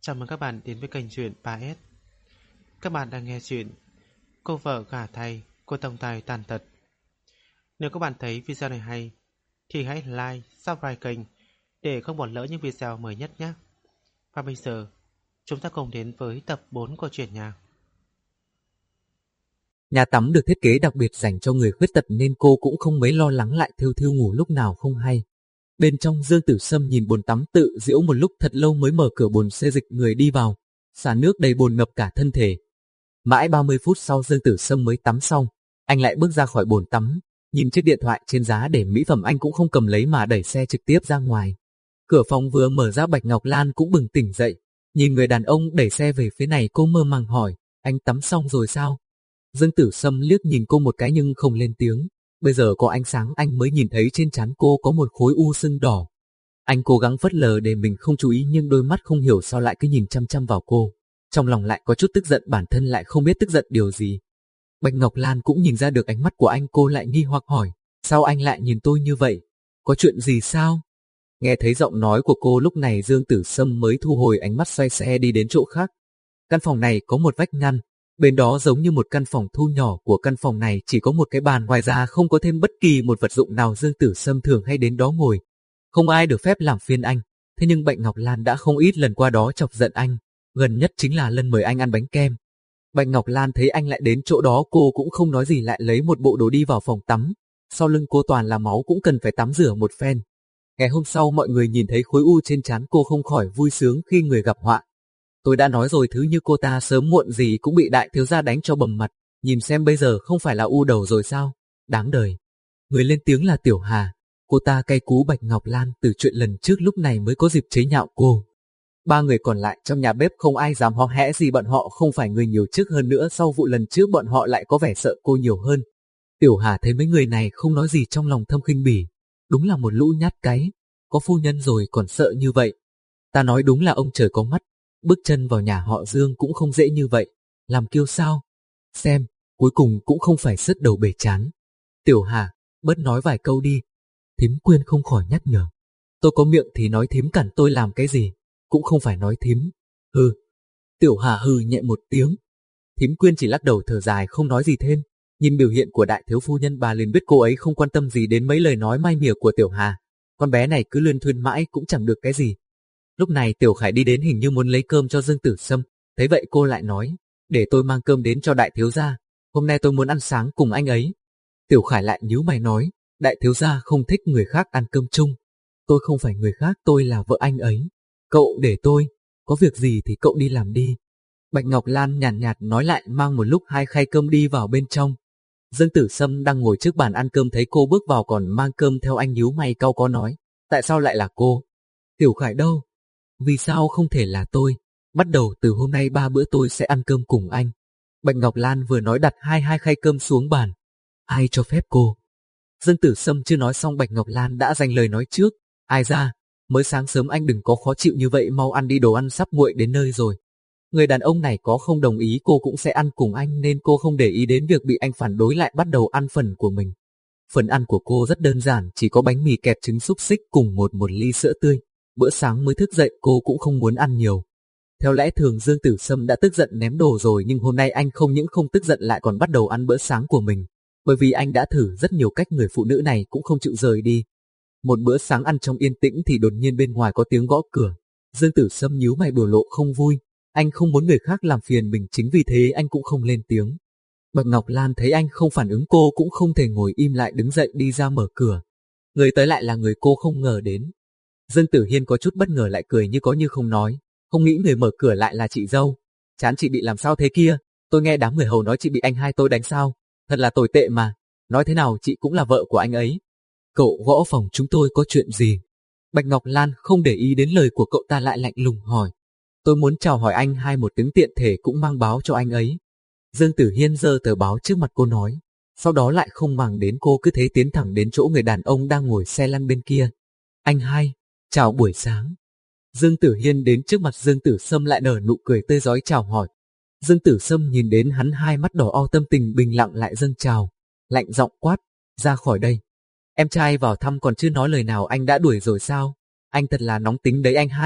Chào mừng các bạn đến với kênh truyện 3S. Các bạn đang nghe chuyện Cô vợ gả thay của tổng tài tàn tật. Nếu các bạn thấy video này hay thì hãy like, subscribe kênh để không bỏ lỡ những video mới nhất nhé. Và bây giờ chúng ta cùng đến với tập 4 của truyện nha. Nhà tắm được thiết kế đặc biệt dành cho người khuyết tật nên cô cũng không mấy lo lắng lại thiêu thiêu ngủ lúc nào không hay. Bên trong, Dương Tử Sâm nhìn bồn tắm tự giễu một lúc thật lâu mới mở cửa bồn xê dịch người đi vào, xả nước đầy bồn ngập cả thân thể. Mãi 30 phút sau Dương Tử Sâm mới tắm xong, anh lại bước ra khỏi bồn tắm, nhìn chiếc điện thoại trên giá để mỹ phẩm anh cũng không cầm lấy mà đẩy xe trực tiếp ra ngoài. Cửa phòng vừa mở ra, Bạch Ngọc Lan cũng bừng tỉnh dậy, nhìn người đàn ông đẩy xe về phía này, cô mơ màng hỏi, anh tắm xong rồi sao? Dương Tử Sâm liếc nhìn cô một cái nhưng không lên tiếng. Bây giờ có ánh sáng anh mới nhìn thấy trên trán cô có một khối u sưng đỏ. Anh cố gắng phớt lờ để mình không chú ý nhưng đôi mắt không hiểu sao lại cứ nhìn chăm chăm vào cô. Trong lòng lại có chút tức giận, bản thân lại không biết tức giận điều gì. Bạch Ngọc Lan cũng nhìn ra được ánh mắt của anh, cô lại nghi hoặc hỏi, sao anh lại nhìn tôi như vậy? Có chuyện gì sao? Nghe thấy giọng nói của cô lúc này Dương Tử Sâm mới thu hồi ánh mắt, xoay xe đi đến chỗ khác. Căn phòng này có một vách ngăn. Bên đó giống như một căn phòng thu nhỏ, của căn phòng này chỉ có một cái bàn, ngoài ra không có thêm bất kỳ một vật dụng nào. Dương Tử Sâm thường hay đến đó ngồi, không ai được phép làm phiền anh. Thế nhưng Bạch Ngọc Lan đã không ít lần qua đó chọc giận anh, gần nhất chính là lần mời anh ăn bánh kem. Bạch Ngọc Lan thấy anh lại đến chỗ đó, cô cũng không nói gì, lại lấy một bộ đồ đi vào phòng tắm. Sau lưng cô toàn là máu, cũng cần phải tắm rửa một phen. Ngày hôm sau mọi người nhìn thấy khối u trên trán cô không khỏi vui sướng khi người gặp họa. Tôi đã nói rồi, thứ như cô ta sớm muộn gì cũng bị đại thiếu gia đánh cho bầm mặt, nhìn xem bây giờ không phải là u đầu rồi sao? Đáng đời. Người lên tiếng là Tiểu Hà, cô ta cay cú Bạch Ngọc Lan từ chuyện lần trước, lúc này mới có dịp chế nhạo cô. Ba người còn lại trong nhà bếp không ai dám hó hé gì, bọn họ không phải người nhiều trước, hơn nữa sau vụ lần trước bọn họ lại có vẻ sợ cô nhiều hơn. Tiểu Hà thấy mấy người này không nói gì, trong lòng thầm khinh bỉ, đúng là một lũ nhát cái, có phu nhân rồi còn sợ như vậy. Ta nói đúng là ông trời có mắt. Bước chân vào nhà họ Dương cũng không dễ như vậy, làm kiêu sao? Xem, cuối cùng cũng không phải sứt đầu bể chán. Tiểu Hà, bớt nói vài câu đi. Thím Quyên không khỏi nhắc nhở. Tôi có miệng thì nói, thím cản tôi làm cái gì? Cũng không phải nói thím. Hừ. Tiểu Hà hừ nhẹ một tiếng. Thím Quyên chỉ lắc đầu thở dài, không nói gì thêm. Nhìn biểu hiện của đại thiếu phu nhân, bà liền biết cô ấy không quan tâm gì đến mấy lời nói mai mỉa của Tiểu Hà. Con bé này cứ luyên thuyên mãi cũng chẳng được cái gì. Lúc này Tiểu Khải đi đến, hình như muốn lấy cơm cho Dương Tử Sâm. Thấy vậy cô lại nói, để tôi mang cơm đến cho đại thiếu gia, hôm nay tôi muốn ăn sáng cùng anh ấy. Tiểu Khải lại nhíu mày nói, đại thiếu gia không thích người khác ăn cơm chung. Tôi không phải người khác, tôi là vợ anh ấy. Cậu để tôi, có việc gì thì cậu đi làm đi. Bạch Ngọc Lan nhàn nhạt nói, lại mang một lúc 2 khay cơm đi vào bên trong. Dương Tử Sâm đang ngồi trước bàn ăn cơm thấy cô bước vào còn mang cơm theo, anh nhíu mày cau có nói, tại sao lại là cô? Tiểu Khải đâu? Vì sao không thể là tôi? Bắt đầu từ hôm nay 3 bữa tôi sẽ ăn cơm cùng anh. Bạch Ngọc Lan vừa nói đặt hai khay cơm xuống bàn. Ai cho phép cô? Dương Tử Sâm chưa nói xong Bạch Ngọc Lan đã giành lời nói trước. Ai ra? Mới sáng sớm anh đừng có khó chịu như vậy, mau ăn đi, đồ ăn sắp nguội đến nơi rồi. Người đàn ông này có không đồng ý cô cũng sẽ ăn cùng anh, nên cô không để ý đến việc bị anh phản đối, lại bắt đầu ăn phần của mình. Phần ăn của cô rất đơn giản, chỉ có bánh mì kẹp trứng xúc xích cùng một ly sữa tươi. Bữa sáng mới thức dậy cô cũng không muốn ăn nhiều. Theo lẽ thường Dương Tử Sâm đã tức giận ném đồ rồi, nhưng hôm nay anh không những không tức giận lại còn bắt đầu ăn bữa sáng của mình. Bởi vì anh đã thử rất nhiều cách, người phụ nữ này cũng không chịu rời đi. Một bữa sáng ăn trong yên tĩnh thì đột nhiên bên ngoài có tiếng gõ cửa. Dương Tử Sâm nhíu mày biểu lộ không vui. Anh không muốn người khác làm phiền mình, chính vì thế anh cũng không lên tiếng. Bạch Ngọc Lan thấy anh không phản ứng, cô cũng không thể ngồi im, lại đứng dậy đi ra mở cửa. Người tới lại là người cô không ngờ đến. Dương Tử Hiên có chút bất ngờ, lại cười như có như không nói, không nghĩ người mở cửa lại là chị dâu. Chán chị bị làm sao thế kia? Tôi nghe đám người hầu nói chị bị anh hai tôi đánh sao? Thật là tồi tệ mà. Nói thế nào chị cũng là vợ của anh ấy. Cậu gõ phòng chúng tôi có chuyện gì? Bạch Ngọc Lan không để ý đến lời của cậu ta, lại lạnh lùng hỏi. Tôi muốn chào hỏi anh hai một tiếng, tiện thể cũng mang báo cho anh ấy. Dương Tử Hiên giơ tờ báo trước mặt cô nói. Sau đó lại không màng đến cô, cứ thế tiến thẳng đến chỗ người đàn ông đang ngồi xe lăn bên kia. Anh hai, chào buổi sáng. Dương Tử Hiên đến trước mặt Dương Tử Sâm lại nở nụ cười tươi rói chào hỏi. Dương Tử Sâm nhìn đến hắn, hai mắt đỏ o, tâm tình bình lặng lại dâng trào, lạnh giọng quát, ra khỏi đây. Em trai vào thăm còn chưa nói lời nào anh đã đuổi rồi sao? Anh thật là nóng tính đấy anh hai.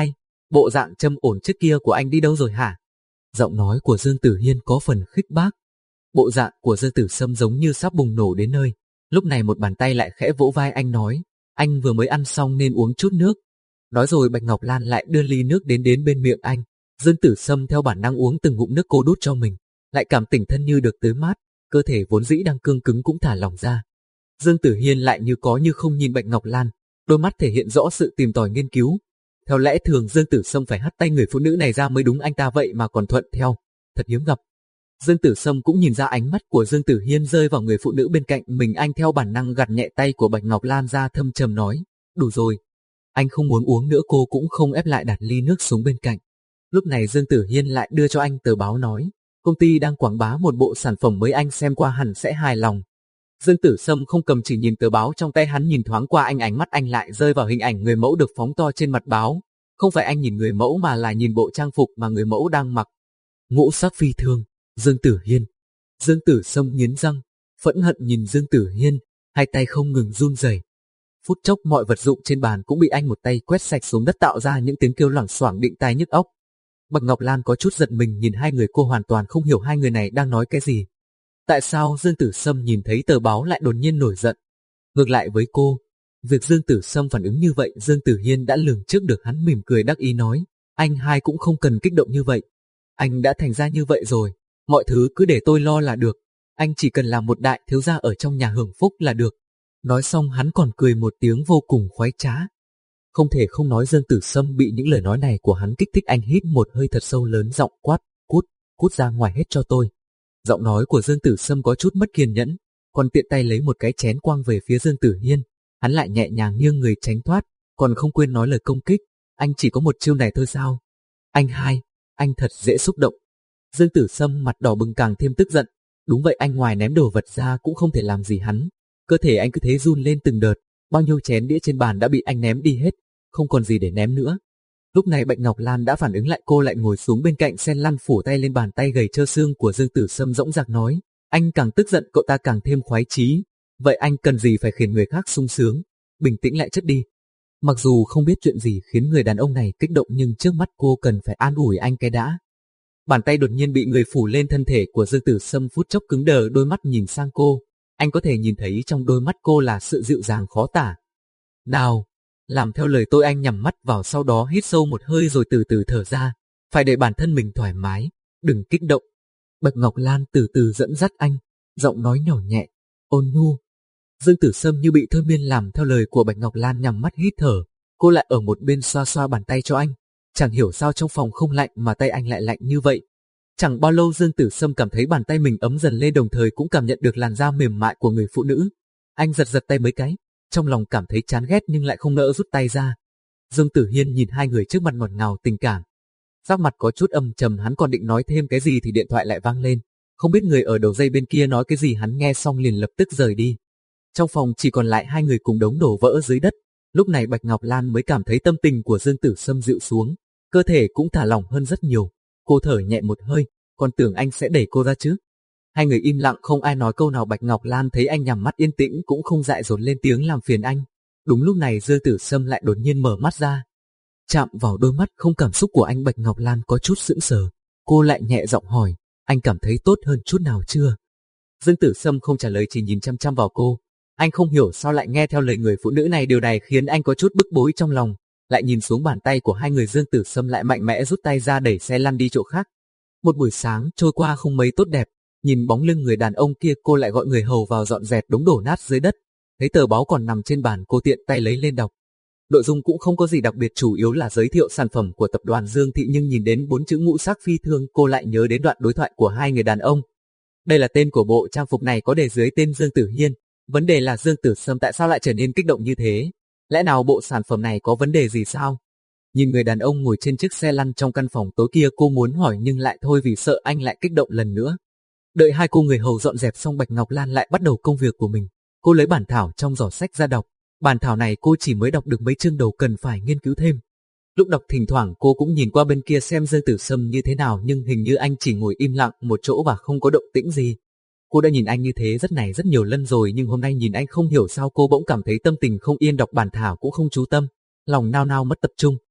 bộ dạng trầm ổn trước kia của anh đi đâu rồi hả? Giọng nói của Dương Tử Hiên có phần khích bác. Bộ dạng của Dương Tử Sâm giống như sắp bùng nổ đến nơi. Lúc này một bàn tay lại khẽ vỗ vai anh nói, anh vừa mới ăn xong nên uống chút nước. Nói rồi Bạch Ngọc Lan lại đưa ly nước đến bên miệng anh. Dương Tử Sâm theo bản năng uống từng ngụm nước cô đút cho mình, lại cảm tỉnh thân như được tưới mát, cơ thể vốn dĩ đang cương cứng cũng thả lỏng ra. Dương Tử Hiên lại như có như không nhìn Bạch Ngọc Lan, đôi mắt thể hiện rõ sự tìm tòi nghiên cứu. Theo lẽ thường Dương Tử Sâm phải hất tay người phụ nữ này ra mới đúng, anh ta vậy mà còn thuận theo, thật hiếm gặp. Dương Tử Sâm cũng nhìn ra ánh mắt của Dương Tử Hiên rơi vào người phụ nữ bên cạnh mình, anh theo bản năng gạt nhẹ tay của Bạch Ngọc Lan ra, thâm trầm nói, đủ rồi. Anh không muốn uống nữa. Cô cũng không ép lại, đặt ly nước xuống bên cạnh. Lúc này Dương Tử Hiên lại đưa cho anh tờ báo nói, công ty đang quảng bá một bộ sản phẩm mới, anh xem qua hẳn sẽ hài lòng. Dương Tử Sâm không cầm chỉ nhìn tờ báo trong tay, hắn nhìn thoáng qua anh, ánh mắt anh lại rơi vào hình ảnh người mẫu được phóng to trên mặt báo. Không phải anh nhìn người mẫu mà là nhìn bộ trang phục mà người mẫu đang mặc. Ngũ sắc phi thương, Dương Tử Hiên. Dương Tử Sâm nghiến răng, phẫn hận nhìn Dương Tử Hiên, hai tay không ngừng run rẩy. Phút chốc mọi vật dụng trên bàn cũng bị anh một tay quét sạch xuống đất, tạo ra những tiếng kêu loảng xoảng định tai nhức óc. Bạch Ngọc Lan có chút giật mình nhìn hai người, cô hoàn toàn không hiểu hai người này đang nói cái gì. Tại sao Dương Tử Sâm nhìn thấy tờ báo lại đột nhiên nổi giận? Ngược lại với cô, việc Dương Tử Sâm phản ứng như vậy Dương Tử Hiên đã lường trước được, hắn mỉm cười đắc ý nói, anh hai cũng không cần kích động như vậy. Anh đã thành ra như vậy rồi, mọi thứ cứ để tôi lo là được. Anh chỉ cần làm một đại thiếu gia ở trong nhà hưởng phúc là được. Nói xong hắn còn cười một tiếng vô cùng khoái trá. Không thể không nói Dương Tử Sâm bị những lời nói này của hắn kích thích, anh hít một hơi thật sâu, lớn giọng quát, cút ra ngoài hết cho tôi. Giọng nói của Dương Tử Sâm có chút mất kiên nhẫn, còn tiện tay lấy một cái chén quăng về phía Dương Tử Hiên. Hắn lại nhẹ nhàng nghiêng người tránh thoát, còn không quên nói lời công kích, anh chỉ có một chiêu này thôi sao? Anh hai, anh thật dễ xúc động. Dương Tử Sâm mặt đỏ bừng càng thêm tức giận. Đúng vậy, anh ngoài ném đồ vật ra cũng không thể làm gì hắn. Cơ thể anh cứ thế run lên từng đợt, bao nhiêu chén đĩa trên bàn đã bị anh ném đi hết, không còn gì để ném nữa. Lúc này Bạch Ngọc Lan đã phản ứng lại, cô lại ngồi xuống bên cạnh sen lăn phủ tay lên bàn tay gầy trơ xương của Dương Tử Sâm, dõng dạc nói, anh càng tức giận cậu ta càng thêm khoái chí. Vậy anh cần gì phải khiến người khác sung sướng, bình tĩnh lại chất đi. Mặc dù không biết chuyện gì khiến người đàn ông này kích động, nhưng trước mắt cô cần phải an ủi anh cái đã. Bàn tay đột nhiên bị người phủ lên thân thể của Dương Tử Sâm, phút chốc cứng đờ, đôi mắt nhìn sang cô. Anh có thể nhìn thấy trong đôi mắt cô là sự dịu dàng khó tả. Nào, làm theo lời tôi, anh nhắm mắt vào, sau đó hít sâu một hơi rồi từ từ thở ra. Phải để bản thân mình thoải mái, đừng kích động. Bạch Ngọc Lan từ từ dẫn dắt anh, giọng nói nhỏ nhẹ, ôn nhu. Dương Tử Sâm như bị thôi miên làm theo lời của Bạch Ngọc Lan, nhắm mắt hít thở. Cô lại ở một bên xoa xoa bàn tay cho anh. Chẳng hiểu sao trong phòng không lạnh mà tay anh lại lạnh như vậy. Chẳng bao lâu Dương Tử Sâm cảm thấy bàn tay mình ấm dần lên, đồng thời cũng cảm nhận được làn da mềm mại của người phụ nữ. Anh giật tay mấy cái, trong lòng cảm thấy chán ghét nhưng lại không nỡ rút tay ra. Dương Tử Hiên nhìn hai người trước mặt ngọt ngào tình cảm. Sắc mặt có chút âm trầm, hắn còn định nói thêm cái gì thì điện thoại lại vang lên. Không biết người ở đầu dây bên kia nói cái gì, hắn nghe xong liền lập tức rời đi. Trong phòng chỉ còn lại hai người cùng đống đổ vỡ dưới đất. Lúc này Bạch Ngọc Lan mới cảm thấy tâm tình của Dương Tử Sâm dịu xuống, cơ thể cũng thả lỏng hơn rất nhiều. Cô thở nhẹ một hơi, còn tưởng anh sẽ đẩy cô ra chứ. Hai người im lặng không ai nói câu nào. Bạch Ngọc Lan thấy anh nhắm mắt yên tĩnh cũng không dại dột lên tiếng làm phiền anh. Đúng lúc này Dương Tử Sâm lại đột nhiên mở mắt ra. Chạm vào đôi mắt không cảm xúc của anh, Bạch Ngọc Lan có chút sững sờ. Cô lại nhẹ giọng hỏi, anh cảm thấy tốt hơn chút nào chưa? Dương Tử Sâm không trả lời, chỉ nhìn chăm chăm vào cô. Anh không hiểu sao lại nghe theo lời người phụ nữ này, điều này khiến anh có chút bức bối trong lòng. Lại nhìn xuống bàn tay của hai người, Dương Tử Sâm lại mạnh mẽ rút tay ra đẩy xe lăn đi chỗ khác. Một buổi sáng trôi qua không mấy tốt đẹp. Nhìn bóng lưng người đàn ông kia, cô lại gọi người hầu vào dọn dẹp đống đổ nát dưới đất. Thấy tờ báo còn nằm trên bàn, cô tiện tay lấy lên đọc. Nội dung cũng không có gì đặc biệt, chủ yếu là giới thiệu sản phẩm của tập đoàn Dương Thị, nhưng nhìn đến 4 chữ ngũ sắc phi thương, cô lại nhớ đến đoạn đối thoại của hai người đàn ông. Đây là tên của bộ trang phục này, có đề dưới tên Dương Tử Hiên. Vấn đề là Dương Tử Sâm tại sao lại trở nên kích động như thế? Lẽ nào bộ sản phẩm này có vấn đề gì sao? Nhìn người đàn ông ngồi trên chiếc xe lăn trong căn phòng tối kia, cô muốn hỏi nhưng lại thôi vì sợ anh lại kích động lần nữa. Đợi hai cô người hầu dọn dẹp xong, Bạch Ngọc Lan lại bắt đầu công việc của mình. Cô lấy bản thảo trong giỏ sách ra đọc. Bản thảo này cô chỉ mới đọc được mấy chương đầu, cần phải nghiên cứu thêm. Lúc đọc thỉnh thoảng cô cũng nhìn qua bên kia xem Dương Tử Sâm như thế nào, nhưng hình như anh chỉ ngồi im lặng một chỗ và không có động tĩnh gì. Cô đã nhìn anh như thế rất nhiều lần rồi, nhưng hôm nay nhìn anh không hiểu sao cô bỗng cảm thấy tâm tình không yên, đọc bản thảo cũng không chú tâm, lòng nao nao mất tập trung.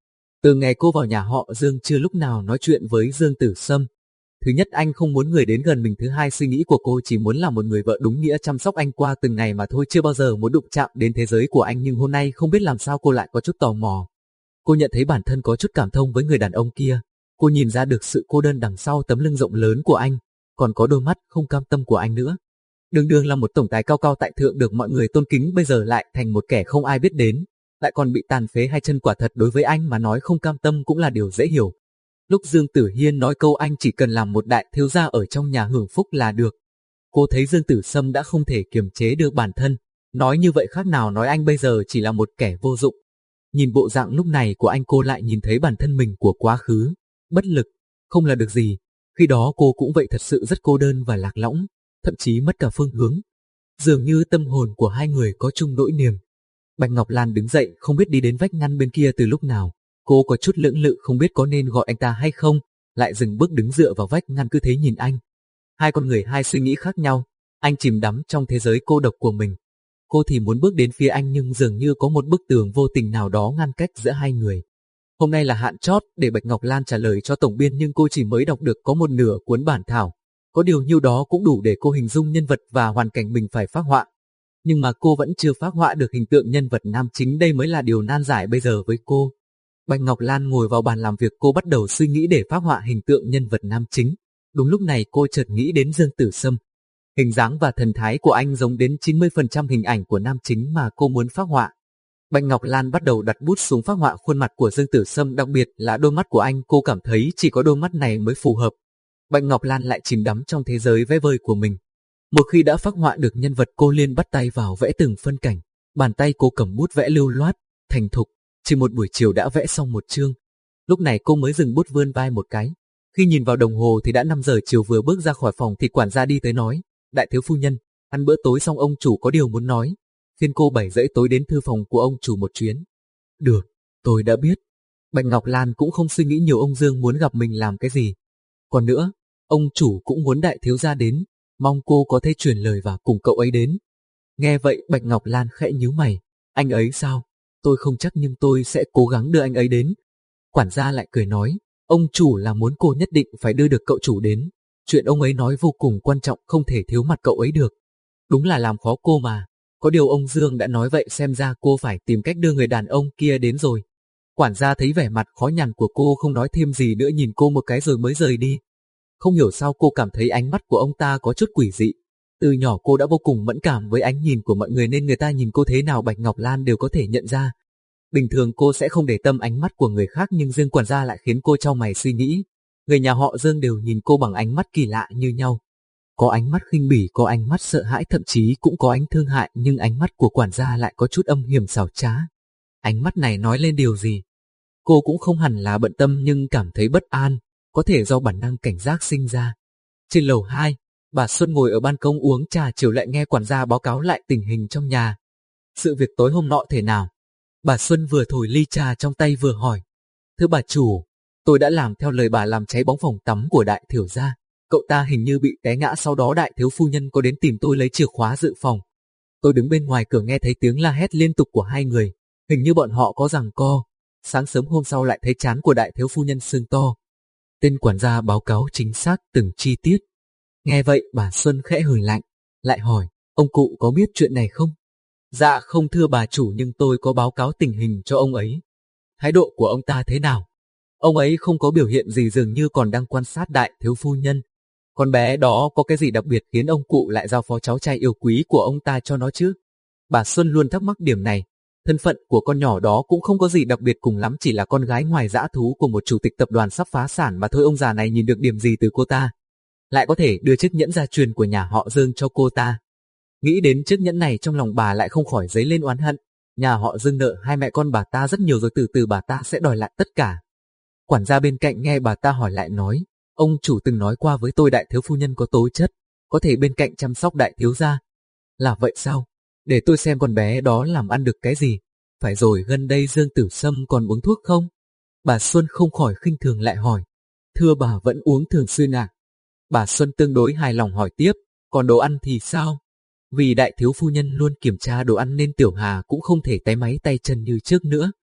Từ ngày cô vào nhà họ Dương chưa lúc nào nói chuyện với Dương Tử Sâm. Thứ nhất, anh không muốn người đến gần mình. Thứ hai, suy nghĩ của cô chỉ muốn là một người vợ đúng nghĩa chăm sóc anh qua từng ngày mà thôi, chưa bao giờ muốn đụng chạm đến thế giới của anh. Nhưng hôm nay không biết làm sao cô lại có chút tò mò. Cô nhận thấy bản thân có chút cảm thông với người đàn ông kia. Cô nhìn ra được sự cô đơn đằng sau tấm lưng rộng lớn của anh, còn có đôi mắt không cam tâm của anh nữa. Đường đường là một tổng tài cao cao tại thượng được mọi người tôn kính, bây giờ lại thành một kẻ không ai biết đến, lại còn bị tàn phế hai chân. Quả thật đối với anh mà nói không cam tâm cũng là điều dễ hiểu. Lúc Dương Tử Hiên nói câu anh chỉ cần làm một đại thiếu gia ở trong nhà hưởng phúc là được, cô thấy Dương Tử Sâm đã không thể kiềm chế được bản thân. Nói như vậy khác nào nói anh bây giờ chỉ là một kẻ vô dụng. Nhìn bộ dạng lúc này của anh, cô lại nhìn thấy bản thân mình của quá khứ, bất lực, không là được gì. Khi đó cô cũng vậy, thật sự rất cô đơn và lạc lõng, thậm chí mất cả phương hướng. Dường như tâm hồn của hai người có chung nỗi niềm. Bạch Ngọc Lan đứng dậy không biết đi đến vách ngăn bên kia từ lúc nào. Cô có chút lưỡng lự không biết có nên gọi anh ta hay không, lại dừng bước đứng dựa vào vách ngăn cứ thế nhìn anh. Hai con người hai suy nghĩ khác nhau, anh chìm đắm trong thế giới cô độc của mình. Cô thì muốn bước đến phía anh nhưng dường như có một bức tường vô tình nào đó ngăn cách giữa hai người. Hôm nay là hạn chót để Bạch Ngọc Lan trả lời cho tổng biên nhưng cô chỉ mới đọc được có một nửa cuốn bản thảo. Có điều nhiêu đó cũng đủ để cô hình dung nhân vật và hoàn cảnh mình phải phác họa. Nhưng mà cô vẫn chưa phác họa được hình tượng nhân vật nam chính, đây mới là điều nan giải bây giờ với cô. Bạch Ngọc Lan ngồi vào bàn làm việc, cô bắt đầu suy nghĩ để phác họa hình tượng nhân vật nam chính. Đúng lúc này cô chợt nghĩ đến Dương Tử Sâm. Hình dáng và thần thái của anh giống đến 90% hình ảnh của nam chính mà cô muốn phác họa. Bạch Ngọc Lan bắt đầu đặt bút xuống phác họa khuôn mặt của Dương Tử Sâm, đặc biệt là đôi mắt của anh. Cô cảm thấy chỉ có đôi mắt này mới phù hợp. Bạch Ngọc Lan lại chìm đắm trong thế giới vẽ vời của mình. Một khi đã phác họa được nhân vật, cô liền bắt tay vào vẽ từng phân cảnh. Bàn tay cô cầm bút vẽ lưu loát, thành thục, chỉ một buổi chiều đã vẽ xong một chương. Lúc này cô mới dừng bút, vươn vai một cái. Khi nhìn vào đồng hồ thì đã 5 giờ chiều. Vừa bước ra khỏi phòng thì quản gia đi tới nói: "Đại thiếu phu nhân, ăn bữa tối xong ông chủ có điều muốn nói." Phiên cô 7 rưỡi tối đến thư phòng của ông chủ một chuyến. "Được, tôi đã biết." Bạch Ngọc Lan cũng không suy nghĩ nhiều, ông Dương muốn gặp mình làm cái gì. Còn nữa, ông chủ cũng muốn đại thiếu gia đến, mong cô có thể truyền lời và cùng cậu ấy đến. Nghe vậy Bạch Ngọc Lan khẽ nhíu mày. Anh ấy sao? Tôi không chắc nhưng tôi sẽ cố gắng đưa anh ấy đến. Quản gia lại cười nói, ông chủ là muốn cô nhất định phải đưa được cậu chủ đến. Chuyện ông ấy nói vô cùng quan trọng, không thể thiếu mặt cậu ấy được. Đúng là làm khó cô mà. Có điều ông Dương đã nói vậy, xem ra cô phải tìm cách đưa người đàn ông kia đến rồi. Quản gia thấy vẻ mặt khó nhằn của cô không nói thêm gì nữa, nhìn cô một cái rồi mới rời đi. Không hiểu sao cô cảm thấy ánh mắt của ông ta có chút quỷ dị. Từ nhỏ cô đã vô cùng mẫn cảm với ánh nhìn của mọi người nên người ta nhìn cô thế nào Bạch Ngọc Lan đều có thể nhận ra. Bình thường cô sẽ không để tâm ánh mắt của người khác nhưng riêng quản gia lại khiến cô chau mày suy nghĩ. Người nhà họ Dương đều nhìn cô bằng ánh mắt kỳ lạ như nhau. Có ánh mắt khinh bỉ, có ánh mắt sợ hãi, thậm chí cũng có ánh thương hại, nhưng ánh mắt của quản gia lại có chút âm hiểm xảo trá. Ánh mắt này nói lên điều gì? Cô cũng không hẳn là bận tâm nhưng cảm thấy bất an, có thể do bản năng cảnh giác sinh ra. Trên lầu 2, bà Xuân ngồi ở ban công uống trà chiều lại nghe quản gia báo cáo lại tình hình trong nhà. Sự việc tối hôm nọ thế nào? Bà Xuân vừa thổi ly trà trong tay vừa hỏi. Thưa bà chủ, tôi đã làm theo lời bà làm cháy bóng phòng tắm của đại thiếu gia. Cậu ta hình như bị té ngã, sau đó đại thiếu phu nhân có đến tìm tôi lấy chìa khóa dự phòng. Tôi đứng bên ngoài cửa nghe thấy tiếng la hét liên tục của hai người, hình như bọn họ có giằng co. Sáng sớm hôm sau lại thấy trán của đại thiếu phu nhân sưng to. Tên quản gia báo cáo chính xác từng chi tiết. Nghe vậy bà Xuân khẽ hừ lạnh, lại hỏi, ông cụ có biết chuyện này không? Dạ không thưa bà chủ, nhưng tôi có báo cáo tình hình cho ông ấy. Thái độ của ông ta thế nào? Ông ấy không có biểu hiện gì, dường như còn đang quan sát đại thiếu phu nhân. Con bé đó có cái gì đặc biệt khiến ông cụ lại giao phó cháu trai yêu quý của ông ta cho nó chứ? Bà Xuân luôn thắc mắc điểm này. Thân phận của con nhỏ đó cũng không có gì đặc biệt, cùng lắm chỉ là con gái ngoài dã thú của một chủ tịch tập đoàn sắp phá sản mà thôi. Ông già này nhìn được điểm gì từ cô ta? Lại có thể đưa chiếc nhẫn gia truyền của nhà họ Dương cho cô ta. Nghĩ đến chiếc nhẫn này trong lòng bà lại không khỏi dấy lên oán hận. Nhà họ Dương nợ hai mẹ con bà ta rất nhiều rồi, từ từ bà ta sẽ đòi lại tất cả. Quản gia bên cạnh nghe bà ta hỏi lại nói, ông chủ từng nói qua với tôi đại thiếu phu nhân có tố chất, có thể bên cạnh chăm sóc đại thiếu gia. Là vậy sao? Để tôi xem con bé đó làm ăn được cái gì. Phải rồi, gần đây Dương Tử Sâm còn uống thuốc không? Bà Xuân không khỏi khinh thường lại hỏi. Thưa bà vẫn uống thường xuyên à? Bà Xuân tương đối hài lòng hỏi tiếp, còn đồ ăn thì sao? Vì đại thiếu phu nhân luôn kiểm tra đồ ăn nên Tiểu Hà cũng không thể táy máy tay chân như trước nữa.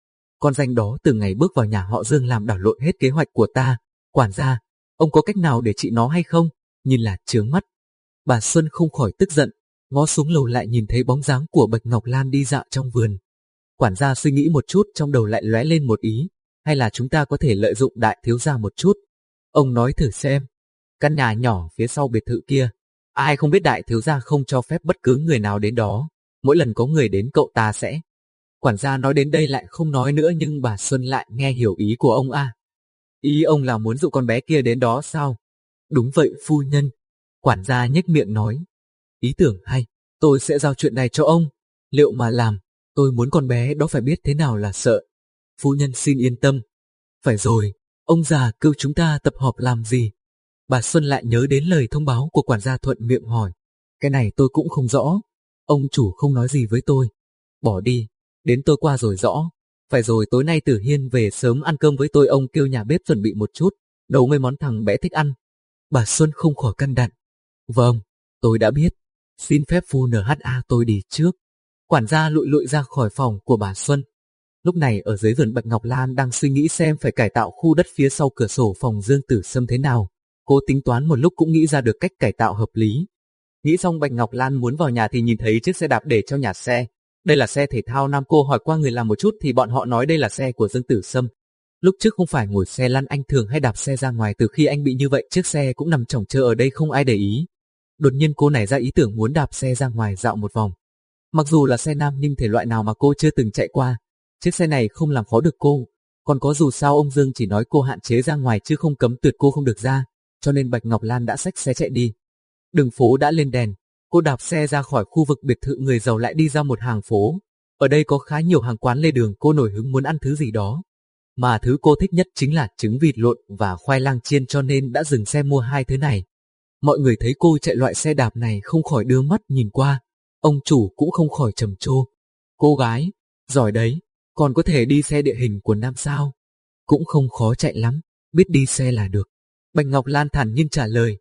con danh đó từ ngày bước vào nhà họ Dương làm đảo lộn hết kế hoạch của ta. Quản gia, ông có cách nào để trị nó hay không? Nhìn là chướng mắt. Bà Xuân không khỏi tức giận, ngó xuống lầu lại nhìn thấy bóng dáng của Bạch Ngọc Lan đi dạo trong vườn. Quản gia suy nghĩ một chút, trong đầu lại lóe lên một ý, hay là chúng ta có thể lợi dụng đại thiếu gia một chút. Ông nói thử xem, căn nhà nhỏ phía sau biệt thự kia, ai không biết đại thiếu gia không cho phép bất cứ người nào đến đó, mỗi lần có người đến cậu ta sẽ... Quản gia nói đến đây lại không nói nữa, nhưng bà Xuân lại nghe hiểu ý của ông à. Ý ông là muốn dụ con bé kia đến đó sao? Đúng vậy phu nhân. Quản gia nhếch miệng nói. Ý tưởng hay, tôi sẽ giao chuyện này cho ông. Liệu mà làm, tôi muốn con bé đó phải biết thế nào là sợ. Phu nhân xin yên tâm. Phải rồi, ông già kêu chúng ta tập họp làm gì? Bà Xuân lại nhớ đến lời thông báo của quản gia thuận miệng hỏi. Cái này tôi cũng không rõ. Ông chủ không nói gì với tôi. Bỏ đi, đến tôi qua rồi rõ. Phải rồi, tối nay Tử Hiên về sớm ăn cơm với tôi, ông kêu nhà bếp chuẩn bị một chút, nấu mấy món thằng bé thích ăn. Bà Xuân không khỏi căn dặn. Vâng, tôi đã biết. Xin phép phu NHA tôi đi trước. Quản gia lụi lụi ra khỏi phòng của bà Xuân. Lúc này ở dưới vườn, Bạch Ngọc Lan đang suy nghĩ xem phải cải tạo khu đất phía sau cửa sổ phòng Dương Tử Sâm thế nào. Cô tính toán một lúc cũng nghĩ ra được cách cải tạo hợp lý. Nghĩ xong, Bạch Ngọc Lan muốn vào nhà thì nhìn thấy chiếc xe đạp để trong nhà xe. Đây là xe thể thao Nam. Cô hỏi qua người làm một chút thì bọn họ nói đây là xe của Dương Tử Sâm. Lúc trước không phải ngồi xe lăn anh thường hay đạp xe ra ngoài, từ khi anh bị như vậy chiếc xe cũng nằm chồng chờ ở đây không ai để ý. Đột nhiên cô nảy ra ý tưởng muốn đạp xe ra ngoài dạo một vòng. Mặc dù là xe Nam nhưng thể loại nào mà cô chưa từng chạy qua, chiếc xe này không làm khó được cô. Còn có dù sao ông Dương chỉ nói cô hạn chế ra ngoài chứ không cấm tuyệt cô không được ra, cho nên Bạch Ngọc Lan đã xách xe chạy đi. Đường phố đã lên đèn, cô đạp xe ra khỏi khu vực biệt thự người giàu lại đi ra một hàng phố. Ở đây có khá nhiều hàng quán lề đường, cô nổi hứng muốn ăn thứ gì đó. Mà thứ cô thích nhất chính là trứng vịt lộn và khoai lang chiên, cho nên đã dừng xe mua hai thứ này. Mọi người thấy cô chạy loại xe đạp này không khỏi đưa mắt nhìn qua. Ông chủ cũng không khỏi trầm trồ. Cô gái, giỏi đấy, còn có thể đi xe địa hình của Nam sao? Cũng không khó chạy lắm, biết đi xe là được. Bạch Ngọc Lan thản nhiên trả lời.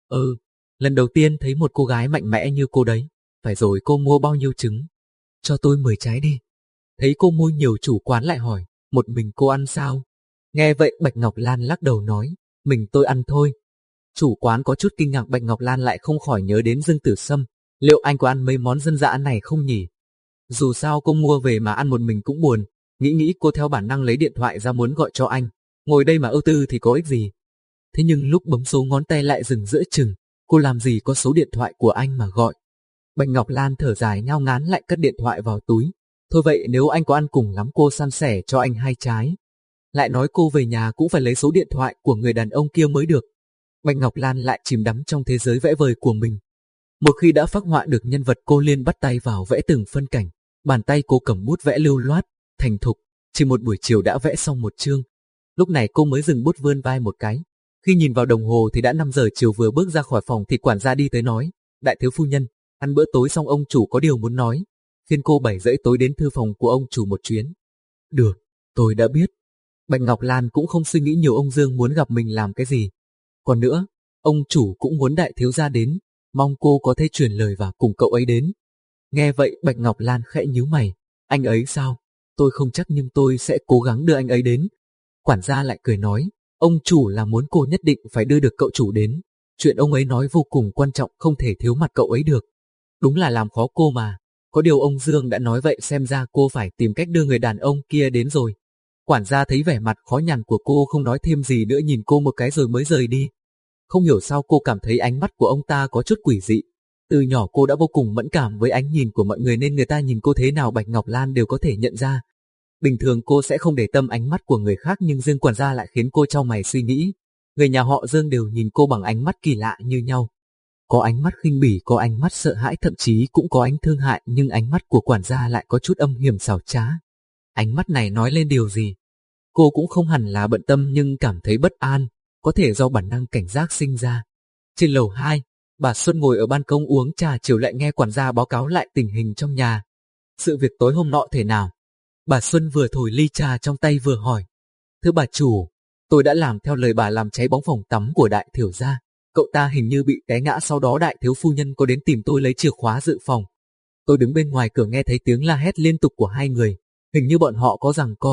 Lần đầu tiên thấy một cô gái mạnh mẽ như cô đấy. Phải rồi, cô mua bao nhiêu trứng? Cho tôi 10 trái đi. Thấy cô mua nhiều, chủ quán lại hỏi, một mình cô ăn sao? Nghe vậy Bạch Ngọc Lan lắc đầu nói, mình tôi ăn thôi. Chủ quán có chút kinh ngạc, Bạch Ngọc Lan lại không khỏi nhớ đến Dương Tử Sâm. Liệu anh có ăn mấy món dân dã này không nhỉ? Dù sao cô mua về mà ăn một mình cũng buồn. Nghĩ cô theo bản năng lấy điện thoại ra muốn gọi cho anh. Ngồi đây mà ưu tư thì có ích gì? Thế nhưng lúc bấm số ngón tay lại dừng giữa chừng. Cô làm gì có số điện thoại của anh mà gọi? Bạch Ngọc Lan thở dài ngao ngán lại cất điện thoại vào túi. Thôi vậy nếu anh có ăn cùng lắm cô san sẻ cho anh 2 trái. Lại nói cô về nhà cũng phải lấy số điện thoại của người đàn ông kia mới được. Bạch Ngọc Lan lại chìm đắm trong thế giới vẽ vời của mình. Một khi đã phác họa được nhân vật, cô liền bắt tay vào vẽ từng phân cảnh. Bàn tay cô cầm bút vẽ lưu loát, thành thục, chỉ một buổi chiều đã vẽ xong một chương. Lúc này cô mới dừng bút vươn vai một cái. Khi nhìn vào đồng hồ thì đã 5 giờ chiều. Vừa bước ra khỏi phòng thì quản gia đi tới nói, đại thiếu phu nhân, ăn bữa tối xong ông chủ có điều muốn nói. Phiên cô 7 rưỡi tối đến thư phòng của ông chủ một chuyến. Được, tôi đã biết. Bạch Ngọc Lan cũng không suy nghĩ nhiều, ông Dương muốn gặp mình làm cái gì. Còn nữa, ông chủ cũng muốn đại thiếu gia đến, mong cô có thể truyền lời và cùng cậu ấy đến. Nghe vậy Bạch Ngọc Lan khẽ nhíu mày, anh ấy sao? Tôi không chắc nhưng tôi sẽ cố gắng đưa anh ấy đến. Quản gia lại cười nói, ông chủ là muốn cô nhất định phải đưa được cậu chủ đến. Chuyện ông ấy nói vô cùng quan trọng, không thể thiếu mặt cậu ấy được. Đúng là làm khó cô mà. Có điều ông Dương đã nói vậy, xem ra cô phải tìm cách đưa người đàn ông kia đến rồi. Quản gia thấy vẻ mặt khó nhằn của cô không nói thêm gì nữa, nhìn cô một cái rồi mới rời đi. Không hiểu sao cô cảm thấy ánh mắt của ông ta có chút quỷ dị. Từ nhỏ cô đã vô cùng mẫn cảm với ánh nhìn của mọi người nên người ta nhìn cô thế nào Bạch Ngọc Lan đều có thể nhận ra. Bình thường cô sẽ không để tâm ánh mắt của người khác nhưng Dương quản gia lại khiến cô chau mày suy nghĩ. Người nhà họ Dương đều nhìn cô bằng ánh mắt kỳ lạ như nhau. Có ánh mắt khinh bỉ, có ánh mắt sợ hãi, thậm chí cũng có ánh thương hại, nhưng ánh mắt của quản gia lại có chút âm hiểm xảo trá. Ánh mắt này nói lên điều gì? Cô cũng không hẳn là bận tâm nhưng cảm thấy bất an, có thể do bản năng cảnh giác sinh ra. Trên lầu 2, bà Xuân ngồi ở ban công uống trà chiều lại nghe quản gia báo cáo lại tình hình trong nhà. Sự việc tối hôm nọ thế nào? Bà Xuân vừa thổi ly trà trong tay vừa hỏi. Thưa bà chủ, tôi đã làm theo lời bà làm cháy bóng phòng tắm của đại thiếu gia. Cậu ta hình như bị té ngã, sau đó đại thiếu phu nhân có đến tìm tôi lấy chìa khóa dự phòng. Tôi đứng bên ngoài cửa nghe thấy tiếng la hét liên tục của hai người, hình như bọn họ có giằng co.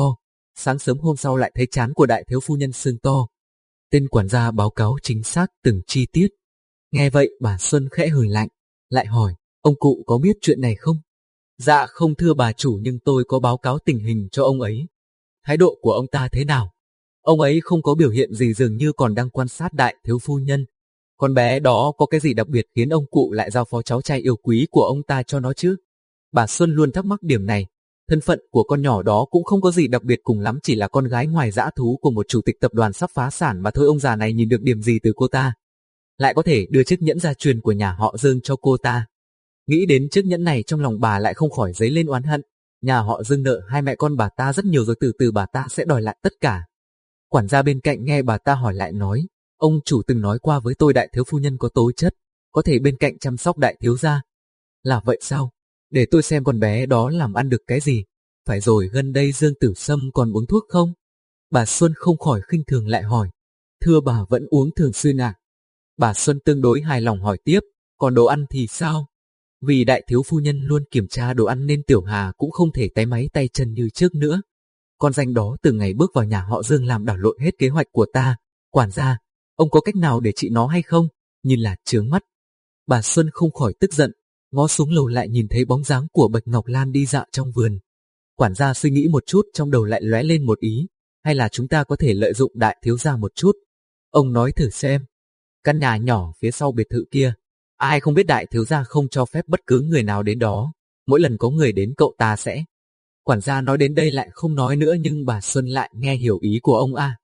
Sáng sớm hôm sau lại thấy trán của đại thiếu phu nhân sưng to. Tên quản gia báo cáo chính xác từng chi tiết. Nghe vậy bà Xuân khẽ hừ lạnh, lại hỏi, ông cụ có biết chuyện này không? Dạ không thưa bà chủ, nhưng tôi có báo cáo tình hình cho ông ấy. Thái độ của ông ta thế nào? Ông ấy không có biểu hiện gì, dường như còn đang quan sát đại thiếu phu nhân. Con bé đó có cái gì đặc biệt khiến ông cụ lại giao phó cháu trai yêu quý của ông ta cho nó chứ? Bà Xuân luôn thắc mắc điểm này. Thân phận của con nhỏ đó cũng không có gì đặc biệt, cùng lắm chỉ là con gái ngoài dã thú của một chủ tịch tập đoàn sắp phá sản mà thôi. Ông già này nhìn được điểm gì từ cô ta? Lại có thể đưa chiếc nhẫn gia truyền của nhà họ Dương cho cô ta. Nghĩ đến chiếc nhẫn này, trong lòng bà lại không khỏi dấy lên oán hận. Nhà họ Dương nợ hai mẹ con bà ta rất nhiều rồi, từ từ bà ta sẽ đòi lại tất cả. Quản gia bên cạnh nghe bà ta hỏi lại nói, ông chủ từng nói qua với tôi đại thiếu phu nhân có tố chất, có thể bên cạnh chăm sóc đại thiếu gia. Là vậy sao? Để tôi xem con bé đó làm ăn được cái gì. Phải rồi, gần đây Dương Tử Sâm còn uống thuốc không? Bà Xuân không khỏi khinh thường lại hỏi, thưa bà vẫn uống thường xuyên à? Bà Xuân tương đối hài lòng hỏi tiếp, còn đồ ăn thì sao? Vì đại thiếu phu nhân luôn kiểm tra đồ ăn nên Tiểu Hà cũng không thể táy máy tay chân như trước nữa. Con danh đó từ ngày bước vào nhà họ Dương làm đảo lộn hết kế hoạch của ta. Quản gia, ông có cách nào để trị nó hay không? Nhìn là chướng mắt. Bà Xuân không khỏi tức giận, ngó xuống lầu lại nhìn thấy bóng dáng của Bạch Ngọc Lan đi dạo trong vườn. Quản gia suy nghĩ một chút, trong đầu lại lóe lên một ý, hay là chúng ta có thể lợi dụng đại thiếu gia một chút. Ông nói thử xem. Căn nhà nhỏ phía sau biệt thự kia, ai không biết đại thiếu gia không cho phép bất cứ người nào đến đó. Mỗi lần có người đến cậu ta sẽ... Quản gia nói đến đây lại không nói nữa, nhưng bà Xuân lại nghe hiểu ý của ông à.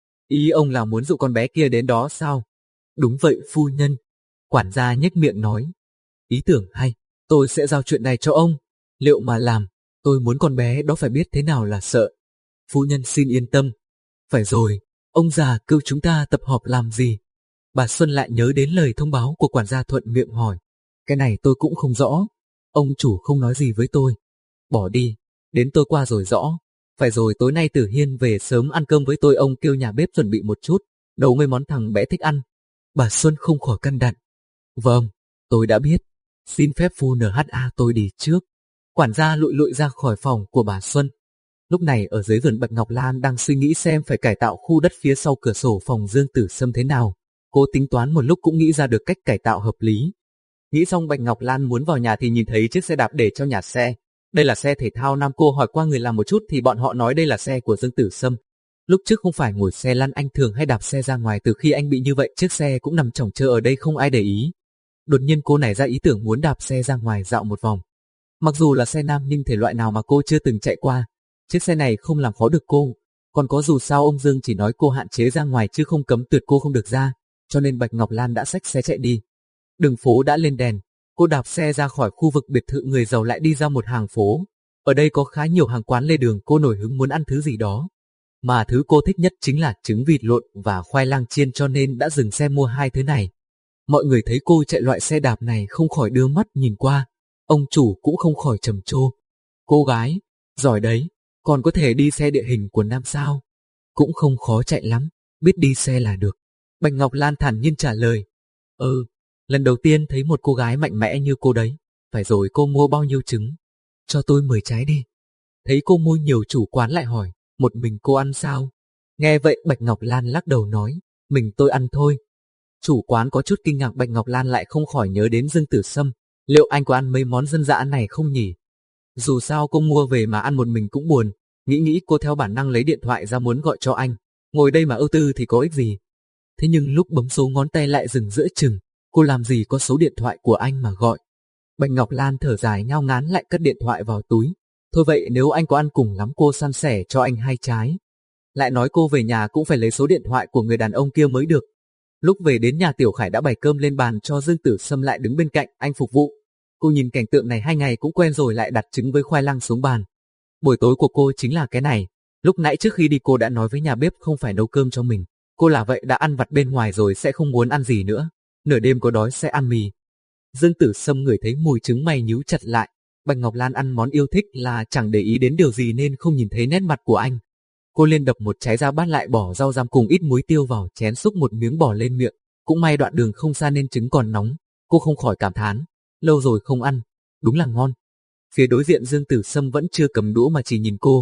Ý ông là muốn dụ con bé kia đến đó sao? Đúng vậy phu nhân. Quản gia nhếch miệng nói. Ý tưởng hay, tôi sẽ giao chuyện này cho ông. Liệu mà làm, tôi muốn con bé đó phải biết thế nào là sợ. Phu nhân xin yên tâm. Phải rồi, ông già kêu chúng ta tập họp làm gì? Bà Xuân lại nhớ đến lời thông báo của quản gia, thuận miệng hỏi. Cái này tôi cũng không rõ. Ông chủ không nói gì với tôi. Bỏ đi, đến tôi qua rồi rõ. Phải rồi, tối nay Tử Hiên về sớm ăn cơm với tôi, ông kêu nhà bếp chuẩn bị một chút, nấu mấy món thằng bé thích ăn. Bà Xuân không khỏi căn dặn. Vâng, tôi đã biết. Xin phép phu NHA tôi đi trước. Quản gia lụi lụi ra khỏi phòng của bà Xuân. Lúc này ở dưới vườn, Bạch Ngọc Lan đang suy nghĩ xem phải cải tạo khu đất phía sau cửa sổ phòng Dương Tử Sâm thế nào. Cô tính toán một lúc cũng nghĩ ra được cách cải tạo hợp lý. Nghĩ xong, Bạch Ngọc Lan muốn vào nhà thì nhìn thấy chiếc xe đạp để trong nhà xe. Đây là xe thể thao Nam. Cô hỏi qua người làm một chút thì bọn họ nói đây là xe của Dương Tử Sâm. Lúc trước không phải ngồi xe lăn anh thường hay đạp xe ra ngoài, từ khi anh bị như vậy chiếc xe cũng nằm chồng chờ ở đây không ai để ý. Đột nhiên cô nảy ra ý tưởng muốn đạp xe ra ngoài dạo một vòng. Mặc dù là xe Nam nhưng thể loại nào mà cô chưa từng chạy qua. Chiếc xe này không làm khó được cô. Còn có, dù sao ông Dương chỉ nói cô hạn chế ra ngoài chứ không cấm tuyệt cô không được ra. Cho nên Bạch Ngọc Lan đã xách xe chạy đi. Đường phố đã lên đèn. Cô đạp xe ra khỏi khu vực biệt thự người giàu, lại đi ra một hàng phố. Ở đây có khá nhiều hàng quán lề đường. Cô nổi hứng muốn ăn thứ gì đó. Mà thứ cô thích nhất chính là trứng vịt lộn và khoai lang chiên, cho nên đã dừng xe mua hai thứ này. Mọi người thấy cô chạy loại xe đạp này không khỏi đưa mắt nhìn qua. Ông chủ cũng không khỏi trầm trồ. Cô gái, giỏi đấy, còn có thể đi xe địa hình của Nam sao? Cũng không khó chạy lắm, biết đi xe là được. Bạch Ngọc Lan thản nhiên trả lời. Lần đầu tiên thấy một cô gái mạnh mẽ như cô đấy. Phải rồi, cô mua bao nhiêu trứng? Cho tôi 10 trái đi. Thấy cô mua nhiều, chủ quán lại hỏi, một mình cô ăn sao? Nghe vậy Bạch Ngọc Lan lắc đầu nói, mình tôi ăn thôi. Chủ quán có chút kinh ngạc. Bạch Ngọc Lan lại không khỏi nhớ đến Dương Tử Sâm. Liệu anh có ăn mấy món dân dã này không nhỉ? Dù sao cô mua về mà ăn một mình cũng buồn. Nghĩ cô theo bản năng lấy điện thoại ra muốn gọi cho anh. Ngồi đây mà ưu tư thì có ích gì. Thế nhưng lúc bấm số ngón tay lại dừng giữa chừng. Cô làm gì có số điện thoại của anh mà gọi. Bạch Ngọc Lan thở dài ngao ngán lại cất điện thoại vào túi. Thôi vậy nếu anh có ăn cùng lắm cô san sẻ cho anh 2 trái. Lại nói cô về nhà cũng phải lấy số điện thoại của người đàn ông kia mới được. Lúc về đến nhà, Tiểu Khải đã bày cơm lên bàn cho Dương Tử Sâm lại đứng bên cạnh anh phục vụ. Cô nhìn cảnh tượng này 2 ngày cũng quen rồi, lại đặt trứng với khoai lang xuống bàn. Buổi tối của cô chính là cái này. Lúc nãy trước khi đi cô đã nói với nhà bếp không phải nấu cơm cho mình. Cô là vậy đã ăn vặt bên ngoài rồi sẽ không muốn ăn gì nữa. Nửa đêm có đói sẽ ăn mì. Dương Tử Sâm ngửi thấy mùi trứng mày nhíu chặt lại. Bạch Ngọc Lan ăn món yêu thích là chẳng để ý đến điều gì nên không nhìn thấy nét mặt của anh. Cô liền đập một trái ra bát, lại bỏ rau răm cùng ít muối tiêu vào chén, xúc một miếng bỏ lên miệng. Cũng may đoạn đường không xa nên trứng còn nóng. Cô không khỏi cảm thán, lâu rồi không ăn, đúng là ngon. Phía đối diện Dương Tử Sâm vẫn chưa cầm đũa mà chỉ nhìn cô.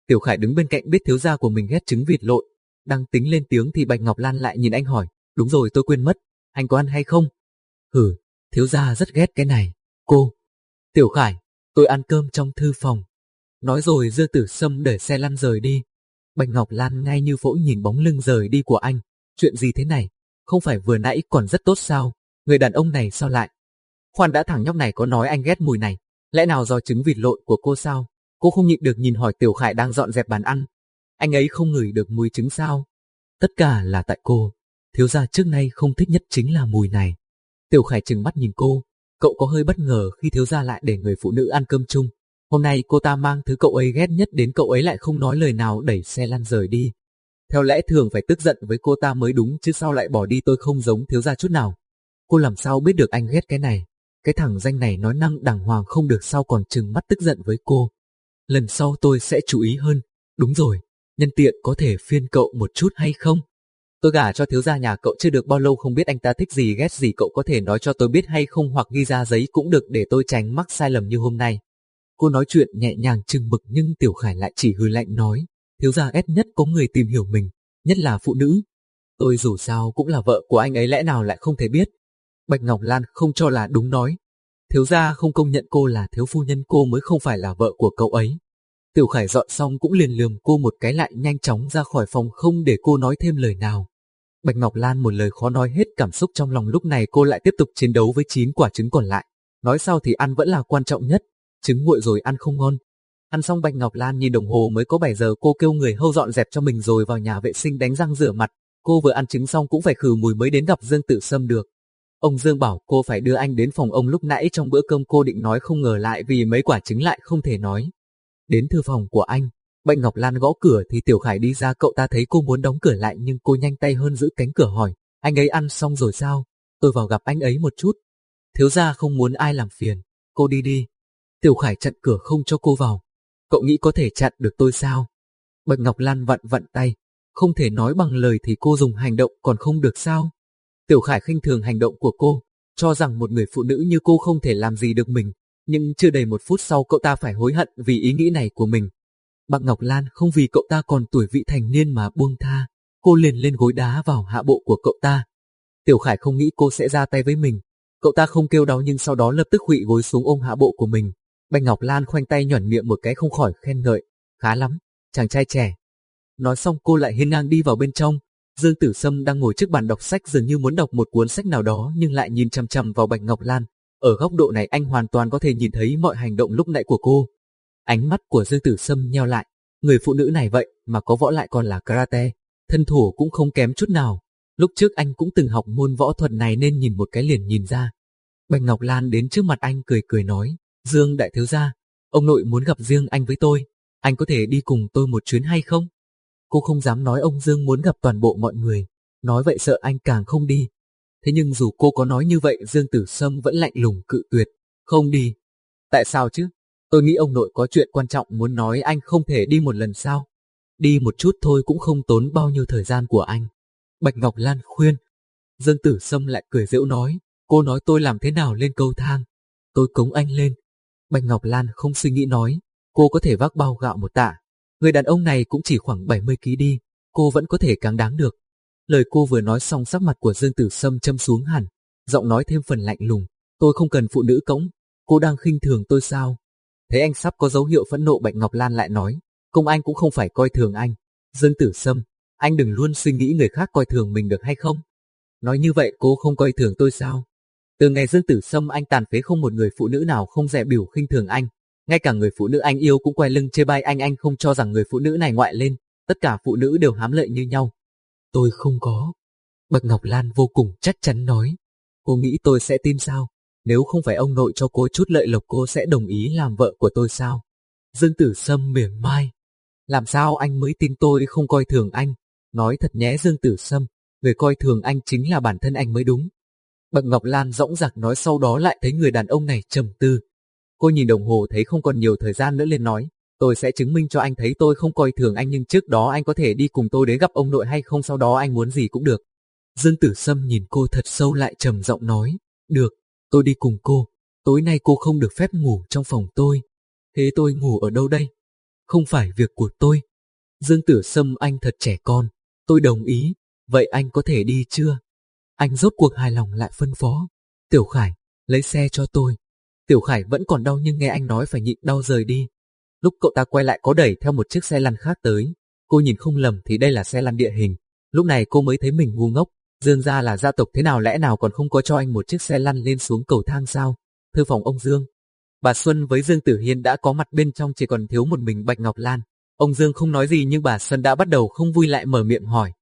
Tiểu Khải đứng bên cạnh biết thiếu gia của mình ghét trứng vịt lộn, đang tính lên tiếng thì Bạch Ngọc Lan lại nhìn anh hỏi, đúng rồi tôi quên mất, anh có ăn hay không? Hừ, thiếu gia rất ghét cái này, cô. Tiểu Khải, tôi ăn cơm trong thư phòng. Nói rồi Dương Tử Sâm đẩy xe lăn rời đi. Bạch Ngọc Lan ngay như phỗng nhìn bóng lưng rời đi của anh. Chuyện gì thế này? Không phải vừa nãy còn rất tốt sao? Người đàn ông này sao lại? Khoan đã, thằng nhóc này có nói anh ghét mùi này. Lẽ nào do trứng vịt lộn của cô sao? Cô không nhịn được nhìn hỏi Tiểu Khải đang dọn dẹp bàn ăn. Anh ấy không ngửi được mùi trứng sao? Tất cả là tại cô. Thiếu gia trước nay không thích nhất chính là mùi này. Tiểu Khải trừng mắt nhìn cô. Cậu có hơi bất ngờ khi thiếu gia lại để người phụ nữ ăn cơm chung. Hôm nay cô ta mang thứ cậu ấy ghét nhất đến, cậu ấy lại không nói lời nào đẩy xe lăn rời đi. Theo lẽ thường phải tức giận với cô ta mới đúng chứ sao lại bỏ đi, tôi không giống thiếu gia chút nào. Cô làm sao biết được anh ghét cái này? Cái thằng danh này nói năng đàng hoàng không được sao còn trừng mắt tức giận với cô. Lần sau tôi sẽ chú ý hơn. Đúng rồi, nhân tiện có thể phiên cậu một chút hay không? Tôi gả cho thiếu gia nhà cậu chưa được bao lâu, không biết anh ta thích gì ghét gì, cậu có thể nói cho tôi biết hay không, hoặc ghi ra giấy cũng được để tôi tránh mắc sai lầm như hôm nay. Cô nói chuyện nhẹ nhàng chừng mực nhưng Tiểu Khải lại chỉ hừ lạnh nói, thiếu gia ghét nhất có người tìm hiểu mình, nhất là phụ nữ. Tôi dù sao cũng là vợ của anh ấy, lẽ nào lại không thể biết? Bạch Ngọc Lan không cho là đúng nói, thiếu gia không công nhận cô là thiếu phu nhân, cô mới không phải là vợ của cậu ấy. Tiểu Khải dọn xong cũng liền lườm cô một cái lại nhanh chóng ra khỏi phòng không để cô nói thêm lời nào. Bạch Ngọc Lan một lời khó nói hết cảm xúc trong lòng, lúc này cô lại tiếp tục chiến đấu với 9 quả trứng còn lại. Nói sao thì ăn vẫn là quan trọng nhất, trứng nguội rồi ăn không ngon. Ăn xong Bạch Ngọc Lan nhìn đồng hồ mới có 7 giờ, cô kêu người hâu dọn dẹp cho mình rồi vào nhà vệ sinh đánh răng rửa mặt. Cô vừa ăn trứng xong cũng phải khử mùi mới đến gặp Dương Tử Sâm được. Ông Dương bảo cô phải đưa anh đến phòng ông, lúc nãy trong bữa cơm cô định nói không ngờ lại vì mấy quả trứng lại không thể nói. Đến thư phòng của anh, Bạch Ngọc Lan gõ cửa thì Tiểu Khải đi ra, cậu ta thấy cô muốn đóng cửa lại nhưng cô nhanh tay hơn giữ cánh cửa hỏi, anh ấy ăn xong rồi sao? Tôi vào gặp anh ấy một chút. Thiếu gia không muốn ai làm phiền, cô đi đi. Tiểu Khải chặn cửa không cho cô vào. Cậu nghĩ có thể chặn được tôi sao? Bạch Ngọc Lan vặn vặn tay, không thể nói bằng lời thì cô dùng hành động còn không được sao? Tiểu Khải khinh thường hành động của cô, cho rằng một người phụ nữ như cô không thể làm gì được mình, nhưng chưa đầy 1 phút sau cậu ta phải hối hận vì ý nghĩ này của mình. Bạch Ngọc Lan không vì cậu ta còn tuổi vị thành niên mà buông tha, cô liền lên gối đá vào hạ bộ của cậu ta. Tiểu Khải không nghĩ cô sẽ ra tay với mình, cậu ta không kêu đau nhưng sau đó lập tức khuỵu gối xuống ôm hạ bộ của mình. Bạch Ngọc Lan khoanh tay nhoẻn miệng một cái không khỏi khen ngợi, khá lắm, chàng trai trẻ. Nói xong cô lại hiên ngang đi vào bên trong. Dương Tử Sâm đang ngồi trước bàn đọc sách dường như muốn đọc một cuốn sách nào đó nhưng lại nhìn chằm chằm vào Bạch Ngọc Lan. Ở góc độ này anh hoàn toàn có thể nhìn thấy mọi hành động lúc nãy của cô. Ánh mắt của Dương Tử Sâm nheo lại, người phụ nữ này vậy mà có võ lại còn là karate, thân thủ cũng không kém chút nào. Lúc trước anh cũng từng học môn võ thuật này nên nhìn một cái liền nhìn ra. Bạch Ngọc Lan đến trước mặt anh cười cười nói, Dương đại thiếu gia, ông nội muốn gặp riêng anh với tôi, anh có thể đi cùng tôi một chuyến hay không? Cô không dám nói ông Dương muốn gặp toàn bộ mọi người, nói vậy sợ anh càng không đi. Thế nhưng dù cô có nói như vậy Dương Tử Sâm vẫn lạnh lùng cự tuyệt, không đi. Tại sao chứ? Tôi nghĩ ông nội có chuyện quan trọng muốn nói, anh không thể đi một lần sao? Đi một chút thôi cũng không tốn bao nhiêu thời gian của anh. Bạch Ngọc Lan khuyên. Dương Tử Sâm lại cười giễu nói, cô nói tôi làm thế nào lên cầu thang? Tôi cống anh lên. Bạch Ngọc Lan không suy nghĩ nói, cô có thể vác bao gạo 1 tạ. Người đàn ông này cũng chỉ khoảng 70 kg đi, cô vẫn có thể cáng đáng được. Lời cô vừa nói xong sắc mặt của Dương Tử Sâm châm xuống hẳn, giọng nói thêm phần lạnh lùng, tôi không cần phụ nữ cõng, cô đang khinh thường tôi sao? Thấy anh sắp có dấu hiệu phẫn nộ Bạch Ngọc Lan lại nói, công anh cũng không phải coi thường anh. Dương Tử Sâm, anh đừng luôn suy nghĩ người khác coi thường mình được hay không? Nói như vậy cô không coi thường tôi sao? Từ ngày Dương Tử Sâm anh tàn phế không một người phụ nữ nào không dè bỉu khinh thường anh. Ngay cả người phụ nữ anh yêu cũng quay lưng chê bai anh không cho rằng người phụ nữ này ngoại lên, tất cả phụ nữ đều hám lợi như nhau. Tôi không có. Bạch Ngọc Lan vô cùng chắc chắn nói. Cô nghĩ tôi sẽ tin sao? Nếu không phải ông nội cho cô chút lợi lộc cô sẽ đồng ý làm vợ của tôi sao? Dương Tử Sâm mỉa mai. Làm sao anh mới tin tôi không coi thường anh? Nói thật nhé Dương Tử Sâm, người coi thường anh chính là bản thân anh mới đúng. Bạch Ngọc Lan dõng dạc nói, sau đó lại thấy người đàn ông này trầm tư. Cô nhìn đồng hồ thấy không còn nhiều thời gian nữa liền nói, tôi sẽ chứng minh cho anh thấy tôi không coi thường anh, nhưng trước đó anh có thể đi cùng tôi đến gặp ông nội hay không, sau đó anh muốn gì cũng được. Dương Tử Sâm nhìn cô thật sâu lại trầm giọng nói, được, tôi đi cùng cô, tối nay cô không được phép ngủ trong phòng tôi. Thế tôi ngủ ở đâu đây? không phải việc của tôi. Dương Tử Sâm, anh thật trẻ con. Tôi đồng ý. Vậy anh có thể đi chưa? Anh rốt cuộc hài lòng lại phân phó. Tiểu Khải, lấy xe cho tôi. Tiểu Khải vẫn còn đau nhưng nghe anh nói phải nhịn đau rời đi. Lúc cậu ta quay lại có đẩy theo một chiếc xe lăn khác tới. Cô nhìn không lầm thì đây là xe lăn địa hình. Lúc này cô mới thấy mình ngu ngốc. Dương gia là gia tộc thế nào lẽ nào còn không có cho anh một chiếc xe lăn lên xuống cầu thang sao? Thư phòng ông Dương. Bà Xuân với Dương Tử Hiên đã có mặt bên trong, chỉ còn thiếu một mình Bạch Ngọc Lan. Ông Dương không nói gì nhưng bà Xuân đã bắt đầu không vui, lại mở miệng hỏi.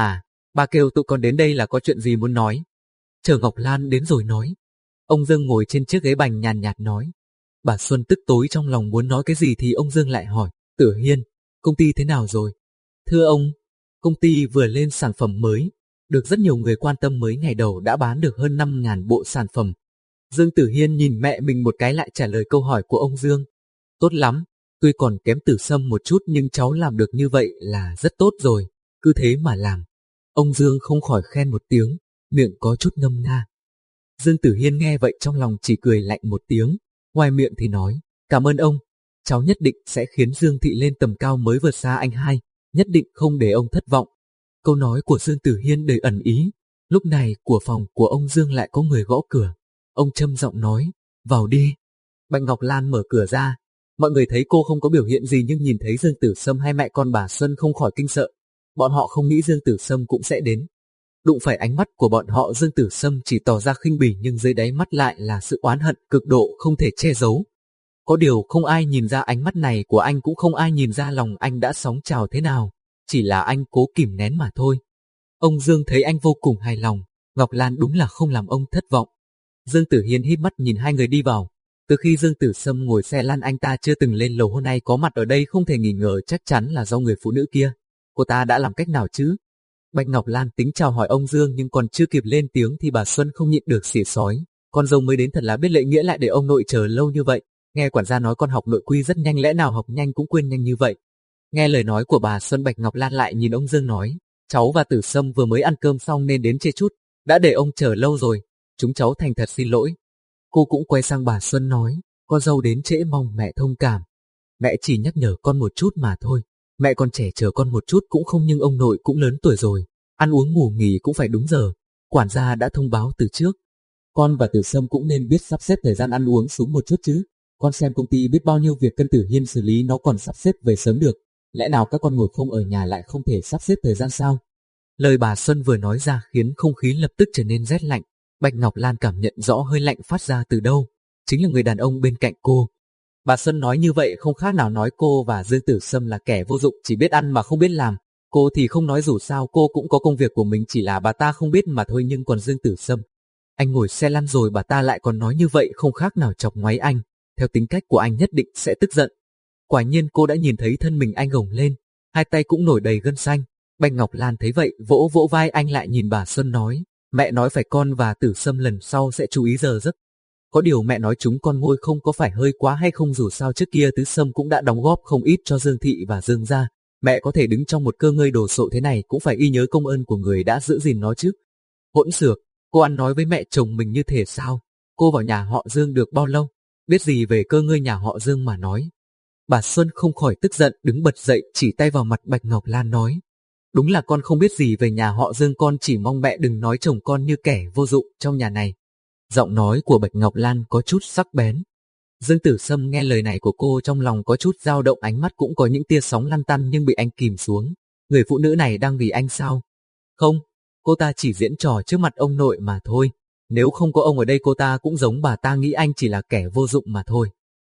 Bà kêu tụi con đến đây là có chuyện gì muốn nói? Chờ Ngọc Lan đến rồi nói. Ông Dương ngồi trên chiếc ghế bành nhàn nhạt nói. Bà Xuân tức tối trong lòng muốn nói cái gì thì ông Dương lại hỏi. Tử Hiên, công ty thế nào rồi? Thưa ông, công ty vừa lên sản phẩm mới, được rất nhiều người quan tâm, mới ngày đầu đã bán được hơn 5.000 bộ sản phẩm. Dương Tử Hiên nhìn mẹ mình một cái lại trả lời câu hỏi của ông Dương. Tốt lắm, tuy còn kém Tử Sâm một chút nhưng cháu làm được như vậy là rất tốt rồi, cứ thế mà làm. Ông Dương không khỏi khen một tiếng, miệng có chút ngâm nga. Dương Tử Hiên nghe vậy trong lòng chỉ cười lạnh một tiếng, ngoài miệng thì nói, cảm ơn ông, cháu nhất định sẽ khiến Dương Thị lên tầm cao mới vượt xa anh hai, nhất định không để ông thất vọng. Câu nói của Dương Tử Hiên đầy ẩn ý. Lúc này của phòng của ông Dương lại có người gõ cửa. Ông trầm giọng nói, vào đi. Bạch Ngọc Lan mở cửa ra. Mọi người thấy cô không có biểu hiện gì nhưng nhìn thấy Dương Tử Sâm hay mẹ con bà Xuân không khỏi kinh sợ. Bọn họ không nghĩ Dương Tử Sâm cũng sẽ đến. Đụng phải ánh mắt của bọn họ, Dương Tử Sâm chỉ tỏ ra khinh bỉ nhưng dưới đáy mắt lại là sự oán hận cực độ không thể che giấu. Có điều không ai nhìn ra ánh mắt này của anh, cũng không ai nhìn ra lòng anh đã sóng trào thế nào. Chỉ là anh cố kìm nén mà thôi. Ông Dương thấy anh vô cùng hài lòng. Ngọc Lan đúng là không làm ông thất vọng. Dương Tử Hiên híp mắt nhìn hai người đi vào. Từ khi Dương Tử Sâm ngồi xe lăn anh ta chưa từng lên lầu, hôm nay có mặt ở đây không thể nghi ngờ chắc chắn là do người phụ nữ kia. Cô ta đã làm cách nào chứ? Bạch Ngọc Lan tính chào hỏi ông Dương nhưng còn chưa kịp lên tiếng thì bà Xuân không nhịn được xỉa sói. Con dâu mới đến thật là biết lễ nghĩa, lại để ông nội chờ lâu như vậy. Nghe quản gia nói con học nội quy rất nhanh, lẽ nào học nhanh cũng quên nhanh như vậy? Nghe lời nói của bà Xuân, Bạch Ngọc Lan lại nhìn ông Dương nói, cháu và Tử Sâm vừa mới ăn cơm xong nên đến trễ chút, đã để ông chờ lâu rồi, chúng cháu thành thật xin lỗi. Cô cũng quay sang bà Xuân nói, con dâu đến trễ mong mẹ thông cảm. Mẹ chỉ nhắc nhở con một chút mà thôi, mẹ còn trẻ chờ con một chút cũng không, nhưng ông nội cũng lớn tuổi rồi, ăn uống ngủ nghỉ cũng phải đúng giờ, quản gia đã thông báo từ trước. Con và Tử Sâm cũng nên biết sắp xếp thời gian ăn uống xuống một chút chứ, con xem công ty biết bao nhiêu việc cần Tử Hiên xử lý, nó còn sắp xếp về sớm được. Lẽ nào các con ngồi không ở nhà lại không thể sắp xếp thời gian sao? Lời bà Xuân vừa nói ra khiến không khí lập tức trở nên rét lạnh. Bạch Ngọc Lan cảm nhận rõ hơi lạnh phát ra từ đâu. Chính là người đàn ông bên cạnh cô. Bà Xuân nói như vậy không khác nào nói cô và Dương Tử Sâm là kẻ vô dụng, chỉ biết ăn mà không biết làm. Cô thì không nói, dù sao cô cũng có công việc của mình, chỉ là bà ta không biết mà thôi. Nhưng còn Dương Tử Sâm, anh ngồi xe lăn rồi bà ta lại còn nói như vậy, không khác nào chọc ngoáy anh. Theo tính cách của anh nhất định sẽ tức giận. Quả nhiên cô đã nhìn thấy thân mình anh gồng lên, hai tay cũng nổi đầy gân xanh. Bạch Ngọc Lan thấy vậy vỗ vỗ vai anh, lại nhìn bà Xuân nói, mẹ nói phải con và Tử Sâm lần sau sẽ chú ý giờ giấc. Có điều mẹ nói chúng con ngôi không có phải hơi quá hay không, dù sao trước kia Tử Sâm cũng đã đóng góp không ít cho Dương Thị và Dương gia. Mẹ có thể đứng trong một cơ ngơi đồ sộ thế này cũng phải y nhớ công ơn của người đã giữ gìn nó chứ. Hỗn xược, cô ăn nói với mẹ chồng mình như thế sao? Cô vào nhà họ Dương được bao lâu? Biết gì về cơ ngơi nhà họ Dương mà nói. Bà Xuân không khỏi tức giận, đứng bật dậy chỉ tay vào mặt Bạch Ngọc Lan nói, đúng là con không biết gì về nhà họ Dương, con chỉ mong mẹ đừng nói chồng con như kẻ vô dụng trong nhà này. Giọng nói của Bạch Ngọc Lan có chút sắc bén. Dương Tử Sâm nghe lời này của cô trong lòng có chút dao động, ánh mắt cũng có những tia sóng lăn tăn nhưng bị anh kìm xuống. Người phụ nữ này đang vì anh sao? Không, cô ta chỉ diễn trò trước mặt ông nội mà thôi. Nếu không có ông ở đây cô ta cũng giống bà ta, nghĩ anh chỉ là kẻ vô dụng mà thôi.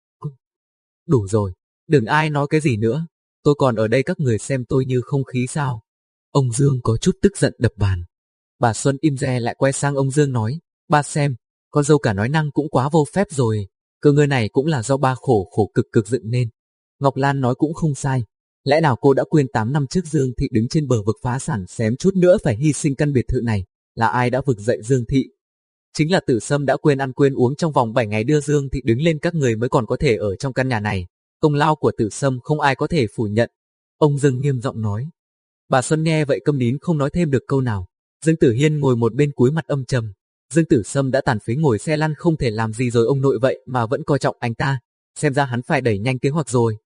Đủ rồi, đừng ai nói cái gì nữa. Tôi còn ở đây các người xem tôi như không khí sao? Ông Dương có chút tức giận đập bàn. Bà Xuân im re lại quay sang ông Dương nói, ba xem, con dâu cả nói năng cũng quá vô phép rồi. Cơ ngơi này cũng là do ba khổ cực dựng nên. Ngọc Lan nói cũng không sai. Lẽ nào cô đã quên 8 năm trước Dương Thị đứng trên bờ vực phá sản, xém chút nữa phải hy sinh căn biệt thự này? Là ai đã vực dậy Dương Thị? Chính là Tử Sâm đã quên ăn quên uống trong vòng 7 ngày đưa Dương Thị đứng lên, các người mới còn có thể ở trong căn nhà này. Công lao của Tử Sâm không ai có thể phủ nhận. Ông Dương nghiêm giọng nói. Bà Xuân nghe vậy câm nín không nói thêm được câu nào. Dương Tử Hiên ngồi một bên cúi mặt âm trầm. Dương Tử Sâm đã tàn phế ngồi xe lăn không thể làm gì rồi ông nội vậy mà vẫn coi trọng anh ta. Xem ra hắn phải đẩy nhanh kế hoạch rồi.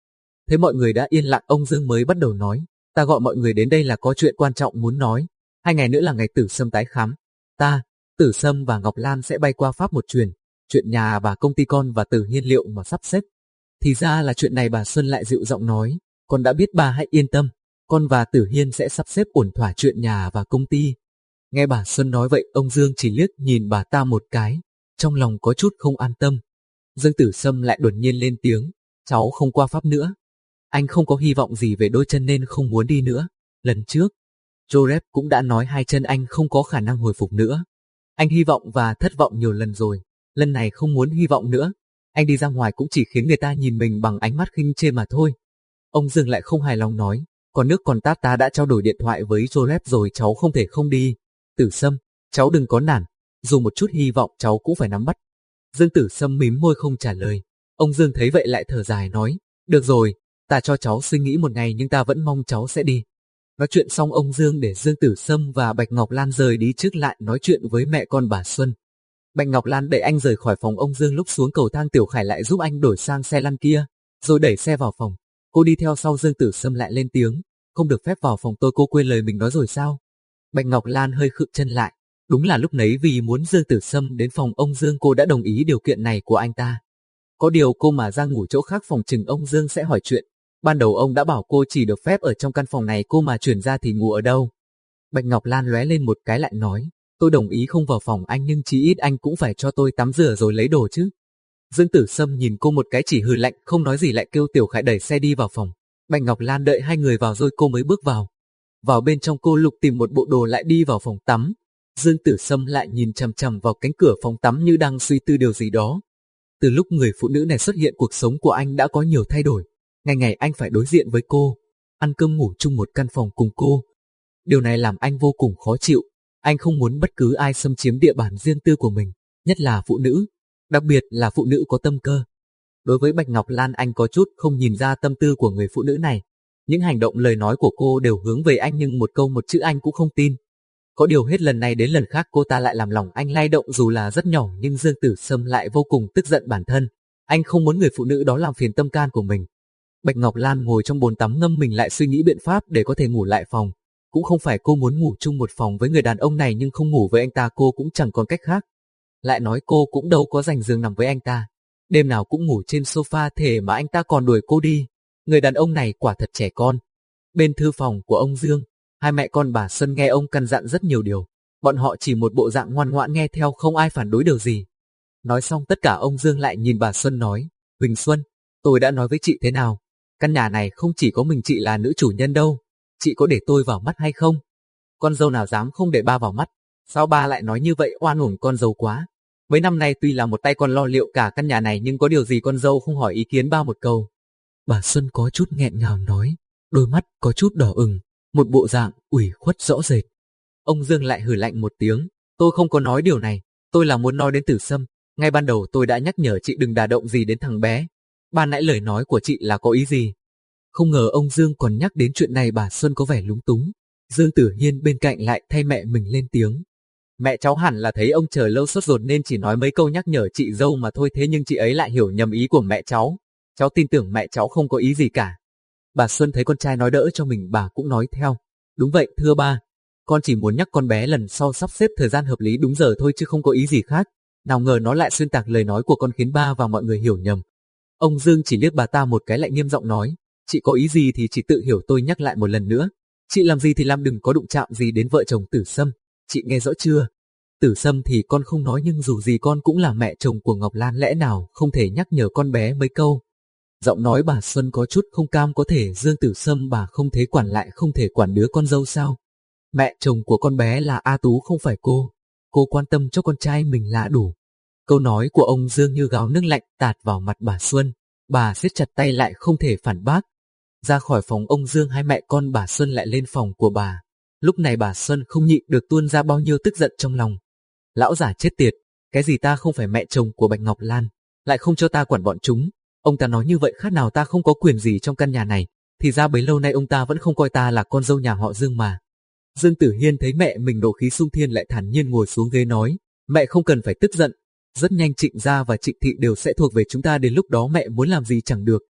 Thấy mọi người đã yên lặng, ông Dương mới bắt đầu nói, ta gọi mọi người đến đây là có chuyện quan trọng muốn nói. 2 ngày nữa là ngày Tử Sâm tái khám. Ta, Tử Sâm và Ngọc Lan sẽ bay qua Pháp một chuyến. Chuyện nhà và công ty con và Tử Hiên liệu mà sắp xếp. Thì ra là chuyện này, bà Xuân lại dịu giọng nói, con đã biết, bà hãy yên tâm, con và Tử Hiên sẽ sắp xếp ổn thỏa chuyện nhà và công ty. Nghe bà Xuân nói vậy, ông Dương chỉ liếc nhìn bà ta một cái, trong lòng có chút không an tâm. Dương Tử Sâm lại đột nhiên lên tiếng, cháu không qua Pháp nữa. Anh không có hy vọng gì về đôi chân nên không muốn đi nữa. Lần trước, Joseph cũng đã nói 2 chân anh không có khả năng hồi phục nữa. Anh hy vọng và thất vọng nhiều lần rồi, lần này không muốn hy vọng nữa. Anh đi ra ngoài cũng chỉ khiến người ta nhìn mình bằng ánh mắt khinh chê mà thôi. Ông Dương lại không hài lòng nói, còn nước còn tát, ta đã trao đổi điện thoại với Joseph rồi, cháu không thể không đi. Tử Sâm, cháu đừng có nản, dù một chút hy vọng cháu cũng phải nắm bắt. Dương Tử Sâm mím môi không trả lời. Ông Dương thấy vậy lại thở dài nói, được rồi, ta cho cháu suy nghĩ một ngày nhưng ta vẫn mong cháu sẽ đi. Nói chuyện xong, ông Dương để Dương Tử Sâm và Bạch Ngọc Lan rời đi trước, lại nói chuyện với mẹ con bà Xuân. Bạch Ngọc Lan đẩy anh rời khỏi phòng ông Dương, lúc xuống cầu thang Tiểu Khải lại giúp anh đổi sang xe lăn kia, rồi đẩy xe vào phòng. Cô đi theo sau. Dương Tử Sâm lại lên tiếng, không được phép vào phòng tôi, cô quên lời mình nói rồi sao? Bạch Ngọc Lan hơi khựng chân lại. Đúng là lúc nấy vì muốn Dương Tử Sâm đến phòng ông Dương, cô đã đồng ý điều kiện này của anh ta. Có điều cô mà ra ngủ chỗ khác, phòng chừng ông Dương sẽ hỏi chuyện. Ban đầu ông đã bảo cô chỉ được phép ở trong căn phòng này, cô mà chuyển ra thì ngủ ở đâu? Bạch Ngọc Lan lóe lên một cái lại nói, tôi đồng ý không vào phòng anh, nhưng chí ít anh cũng phải cho tôi tắm rửa rồi lấy đồ chứ. Dương Tử Sâm nhìn cô một cái chỉ hừ lạnh, không nói gì, lại kêu Tiểu Khải đẩy xe đi vào phòng. Bạch Ngọc Lan đợi 2 người vào rồi cô mới bước vào. Vào bên trong, cô lục tìm một bộ đồ lại đi vào phòng tắm. Dương Tử Sâm lại nhìn chằm chằm vào cánh cửa phòng tắm như đang suy tư điều gì đó. Từ lúc người phụ nữ này xuất hiện, cuộc sống của anh đã có nhiều thay đổi. Ngày ngày anh phải đối diện với cô, ăn cơm ngủ chung một căn phòng cùng cô. Điều này làm anh vô cùng khó chịu. Anh không muốn bất cứ ai xâm chiếm địa bàn riêng tư của mình, nhất là phụ nữ, đặc biệt là phụ nữ có tâm cơ. Đối với Bạch Ngọc Lan, anh có chút không nhìn ra tâm tư của người phụ nữ này. Những hành động lời nói của cô đều hướng về anh, nhưng một câu một chữ anh cũng không tin. Có điều hết lần này đến lần khác cô ta lại làm lòng anh lay động, dù là rất nhỏ, nhưng Dương Tử Sâm lại vô cùng tức giận bản thân. Anh không muốn người phụ nữ đó làm phiền tâm can của mình. Bạch Ngọc Lan ngồi trong bồn tắm ngâm mình lại suy nghĩ biện pháp để có thể ngủ lại phòng. Cũng không phải cô muốn ngủ chung một phòng với người đàn ông này, nhưng không ngủ với anh ta cô cũng chẳng còn cách khác. Lại nói cô cũng đâu có dành giường nằm với anh ta. Đêm nào cũng ngủ trên sofa, thể mà anh ta còn đuổi cô đi. Người đàn ông này quả thật trẻ con. Bên thư phòng của ông Dương, 2 mẹ con bà Xuân nghe ông căn dặn rất nhiều điều. Bọn họ chỉ một bộ dạng ngoan ngoãn nghe theo, không ai phản đối điều gì. Nói xong tất cả, ông Dương lại nhìn bà Xuân nói, Huỳnh Xuân, tôi đã nói với chị thế nào? Căn nhà này không chỉ có mình chị là nữ chủ nhân đâu. Chị có để tôi vào mắt hay không? Con dâu nào dám không để ba vào mắt? Sao ba lại nói như vậy, oan uổng con dâu quá. Mấy năm nay tuy là một tay con lo liệu cả căn nhà này, nhưng có điều gì con dâu không hỏi ý kiến ba một câu? Bà Xuân có chút nghẹn ngào nói, đôi mắt có chút đỏ ửng, một bộ dạng ủy khuất rõ rệt. Ông Dương lại hừ lạnh một tiếng, tôi không có nói điều này, tôi là muốn nói đến Tử Sâm. Ngay ban đầu tôi đã nhắc nhở chị đừng đả động gì đến thằng bé. Ban nãy lời nói của chị là có ý gì? Không ngờ ông Dương còn nhắc đến chuyện này, bà Xuân có vẻ lúng túng. Dương Tử Hiên bên cạnh lại thay mẹ mình lên tiếng. Mẹ cháu hẳn là thấy ông chờ lâu sốt ruột nên chỉ nói mấy câu nhắc nhở chị dâu mà thôi, thế nhưng chị ấy lại hiểu nhầm ý của mẹ cháu. Cháu tin tưởng mẹ cháu không có ý gì cả. Bà Xuân thấy con trai nói đỡ cho mình, bà cũng nói theo. Đúng vậy thưa ba, con chỉ muốn nhắc con bé lần sau sắp xếp thời gian hợp lý đúng giờ thôi chứ không có ý gì khác. Nào ngờ nó lại xuyên tạc lời nói của con khiến ba và mọi người hiểu nhầm. Ông Dương chỉ liếc bà ta một cái lại nghiêm giọng nói, chị có ý gì thì chị tự hiểu, tôi nhắc lại một lần nữa. Chị làm gì thì làm, đừng có đụng chạm gì đến vợ chồng Tử Sâm, chị nghe rõ chưa? Tử Sâm thì con không nói, nhưng dù gì con cũng là mẹ chồng của Ngọc Lan, lẽ nào không thể nhắc nhở con bé mấy câu? Giọng nói bà Xuân có chút không cam, có thể Dương Tử Sâm bà không thể quản lại không thể quản đứa con dâu sao? Mẹ chồng của con bé là A Tú, không phải cô quan tâm cho con trai mình là đủ. Câu nói của ông Dương như gáo nước lạnh tạt vào mặt bà Xuân, bà siết chặt tay lại không thể phản bác. Ra khỏi phòng ông Dương, 2 mẹ con bà Xuân lại lên phòng của bà. Lúc này bà Xuân không nhịn được tuôn ra bao nhiêu tức giận trong lòng. Lão già chết tiệt, cái gì ta không phải mẹ chồng của Bạch Ngọc Lan, lại không cho ta quản bọn chúng. Ông ta nói như vậy khác nào ta không có quyền gì trong căn nhà này, thì ra bấy lâu nay ông ta vẫn không coi ta là con dâu nhà họ Dương mà. Dương Tử Hiên thấy mẹ mình nộ khí xung thiên lại thản nhiên ngồi xuống ghế nói, mẹ không cần phải tức giận, rất nhanh Trịnh gia và Trịnh thị đều sẽ thuộc về chúng ta, đến lúc đó mẹ muốn làm gì chẳng được.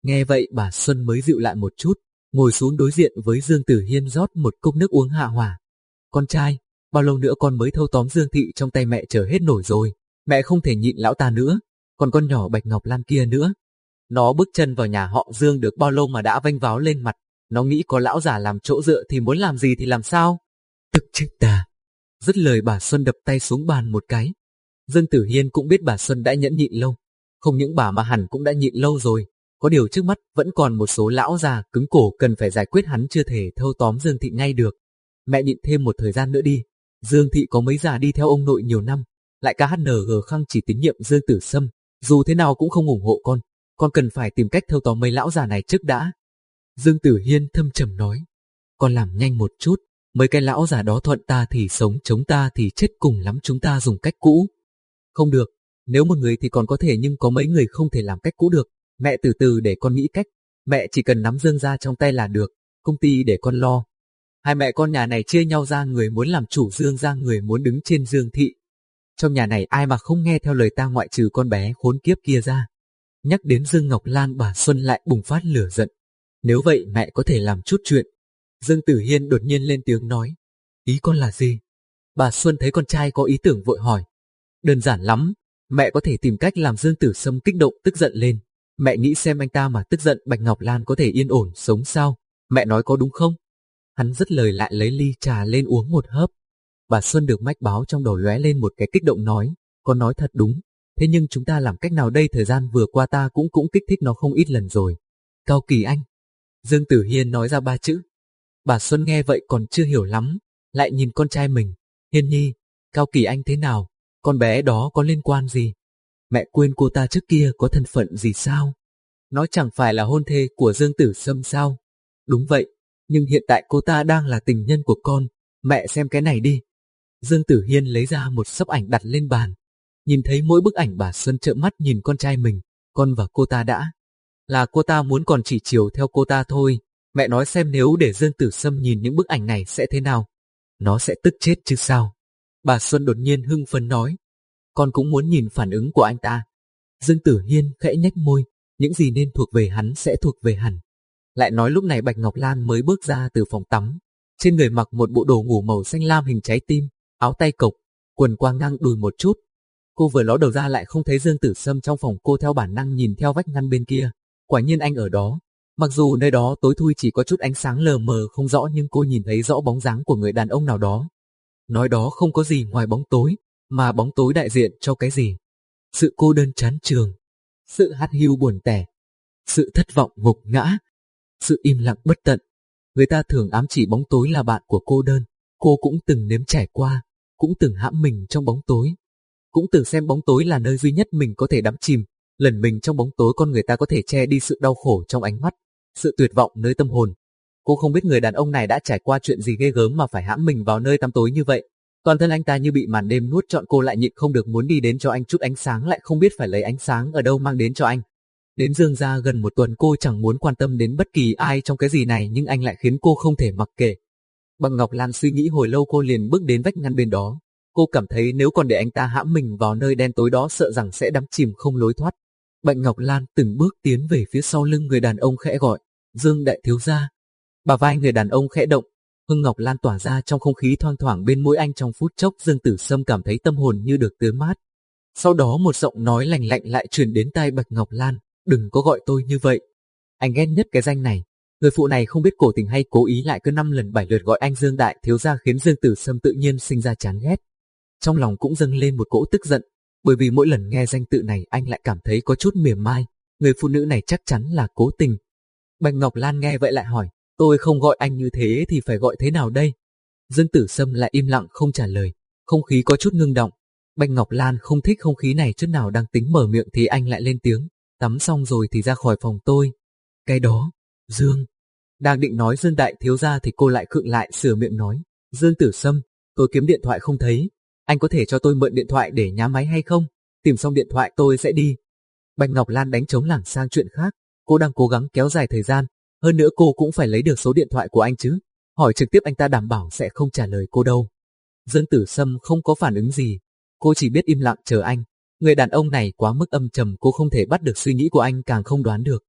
Nghe vậy bà Xuân mới dịu lại một chút, ngồi xuống đối diện với Dương Tử Hiên rót một cốc nước uống hạ hỏa. Con trai, bao lâu nữa con mới thâu tóm Dương Thị trong tay mẹ chờ hết nổi rồi, mẹ không thể nhịn lão ta nữa, còn con nhỏ Bạch Ngọc Lan kia nữa. Nó bước chân vào nhà họ Dương được bao lâu mà đã vênh váo lên mặt, nó nghĩ có lão già làm chỗ dựa thì muốn làm gì thì làm sao. Tức chết ta. Dứt lời bà Xuân đập tay xuống bàn một cái. Dương Tử Hiên cũng biết bà Xuân đã nhẫn nhịn lâu, không những bà mà hẳn cũng đã nhịn lâu rồi. Có điều trước mắt vẫn còn một số lão già cứng cổ cần phải giải quyết, hắn chưa thể thâu tóm Dương Thị ngay được. Mẹ nhịn thêm một thời gian nữa đi. Dương Thị có mấy già đi theo ông nội nhiều năm, lại KHNG Khang chỉ tín nhiệm Dương Tử Sâm, dù thế nào cũng không ủng hộ con cần phải tìm cách thâu tóm mấy lão già này trước đã. Dương Tử Hiên thâm trầm nói, con làm nhanh một chút, mấy cái lão già đó thuận ta thì sống, chống ta thì chết, cùng lắm chúng ta dùng cách cũ. Không được, nếu một người thì còn có thể nhưng có mấy người không thể làm cách cũ được. Mẹ từ từ để con nghĩ cách, mẹ chỉ cần nắm Dương gia trong tay là được, công ty để con lo. Hai mẹ con nhà này chia nhau ra, người muốn làm chủ Dương gia, người muốn đứng trên Dương Thị. Trong nhà này ai mà không nghe theo lời ta ngoại trừ con bé khốn kiếp kia ra. Nhắc đến Dương Ngọc Lan, bà Xuân lại bùng phát lửa giận. Nếu vậy mẹ có thể làm chút chuyện. Dương Tử Hiên đột nhiên lên tiếng nói, ý con là gì? Bà Xuân thấy con trai có ý tưởng vội hỏi. Đơn giản lắm, mẹ có thể tìm cách làm Dương Tử Sâm kích động tức giận lên. Mẹ nghĩ xem anh ta mà tức giận Bạch Ngọc Lan có thể yên ổn sống sao? Mẹ nói có đúng không? Hắn dứt lời lại lấy ly trà lên uống một hớp. Bà Xuân được mách báo trong đầu lóe lên một cái kích động nói, con nói thật đúng. Thế nhưng chúng ta làm cách nào đây? Thời gian vừa qua ta cũng kích thích nó không ít lần rồi. Cao Kỳ Anh. Dương Tử Hiên nói ra 3 chữ. Bà Xuân nghe vậy còn chưa hiểu lắm, lại nhìn con trai mình. Hiên nhi, Cao Kỳ Anh thế nào? Con bé đó có liên quan gì? Mẹ quên cô ta trước kia có thân phận gì sao? Nó chẳng phải là hôn thê của Dương Tử Sâm sao? Đúng vậy, nhưng hiện tại cô ta đang là tình nhân của con. Mẹ xem cái này đi. Dương Tử Hiên lấy ra một xấp ảnh đặt lên bàn. Nhìn thấy mỗi bức ảnh, bà Xuân trợn mắt nhìn con trai mình. Con và cô ta đã là cô ta muốn, còn chỉ chiều theo cô ta thôi. Mẹ nói xem nếu để Dương Tử Sâm nhìn những bức ảnh này sẽ thế nào? Nó sẽ tức chết chứ sao? Bà Xuân đột nhiên hưng phấn nói. Con cũng muốn nhìn phản ứng của anh ta. Dương Tử Hiên khẽ nhếch môi, những gì nên thuộc về hắn sẽ thuộc về hắn. Lại nói lúc này Bạch Ngọc Lan mới bước ra từ phòng tắm. Trên người mặc một bộ đồ ngủ màu xanh lam hình trái tim, áo tay cộc, quần qua ngang đùi một chút. Cô vừa ló đầu ra lại không thấy Dương Tử Sâm trong phòng, cô theo bản năng nhìn theo vách ngăn bên kia. Quả nhiên anh ở đó. Mặc dù nơi đó tối thui chỉ có chút ánh sáng lờ mờ không rõ, nhưng cô nhìn thấy rõ bóng dáng của người đàn ông nào đó. Nói đó không có gì ngoài bóng tối, mà bóng tối đại diện cho cái gì? Sự cô đơn chán chường, sự hắt hiu buồn tẻ, sự thất vọng gục ngã, sự im lặng bất tận. Người ta thường ám chỉ bóng tối là bạn của cô đơn. Cô cũng từng nếm trải qua, cũng từng hãm mình trong bóng tối, cũng từng xem bóng tối là nơi duy nhất mình có thể đắm chìm. Lần mình trong bóng tối, con người ta có thể che đi sự đau khổ trong ánh mắt, sự tuyệt vọng nơi tâm hồn. Cô không biết người đàn ông này đã trải qua chuyện gì ghê gớm mà phải hãm mình vào nơi tăm tối như vậy. Toàn thân anh ta như bị màn đêm nuốt trọn, cô lại nhịn không được muốn đi đến cho anh chút ánh sáng, lại không biết phải lấy ánh sáng ở đâu mang đến cho anh. Đến Dương gia gần 1 tuần, cô chẳng muốn quan tâm đến bất kỳ ai trong cái gì này, nhưng anh lại khiến cô không thể mặc kệ. Bạch Ngọc Lan suy nghĩ hồi lâu, cô liền bước đến vách ngăn bên đó. Cô cảm thấy nếu còn để anh ta hãm mình vào nơi đen tối đó, sợ rằng sẽ đắm chìm không lối thoát. Bạch Ngọc Lan từng bước tiến về phía sau lưng người đàn ông, khẽ gọi, Dương đại thiếu gia. Bả vai người đàn ông khẽ động, hương ngọc lan tỏa ra trong không khí thoang thoảng bên mũi anh. Trong phút chốc, Dương Tử Sâm cảm thấy tâm hồn như được tưới mát. Sau đó một giọng nói lành lạnh lại truyền đến tai Bạch Ngọc Lan, đừng có gọi tôi như vậy. Anh ghét nhất cái danh này. Người phụ này không biết cố tình hay cố ý lại cứ 5 lần 7 lượt gọi anh Dương đại thiếu gia, khiến Dương Tử Sâm tự nhiên sinh ra chán ghét. Trong lòng cũng dâng lên một cỗ tức giận, bởi vì mỗi lần nghe danh tự này anh lại cảm thấy có chút mỉa mai. Người phụ nữ này chắc chắn là cố tình. Bạch Ngọc Lan nghe vậy lại hỏi, tôi không gọi anh như thế thì phải gọi thế nào đây? Dương Tử Sâm lại im lặng không trả lời, không khí có chút ngưng động. Bạch Ngọc Lan không thích không khí này chút nào, đang tính mở miệng thì anh lại lên tiếng, tắm xong rồi thì ra khỏi phòng tôi. Cái đó, Dương. Đang định nói Dương đại thiếu gia thì cô lại khựng lại, sửa miệng nói, Dương Tử Sâm, tôi kiếm điện thoại không thấy. Anh có thể cho tôi mượn điện thoại để nhá máy hay không? Tìm xong điện thoại tôi sẽ đi. Bạch Ngọc Lan đánh trống lảng sang chuyện khác. Cô đang cố gắng kéo dài thời gian. Hơn nữa cô cũng phải lấy được số điện thoại của anh chứ. Hỏi trực tiếp anh ta đảm bảo sẽ không trả lời cô đâu. Dương Tử Sâm không có phản ứng gì. Cô chỉ biết im lặng chờ anh. Người đàn ông này quá mức âm trầm, cô không thể bắt được suy nghĩ của anh, càng không đoán được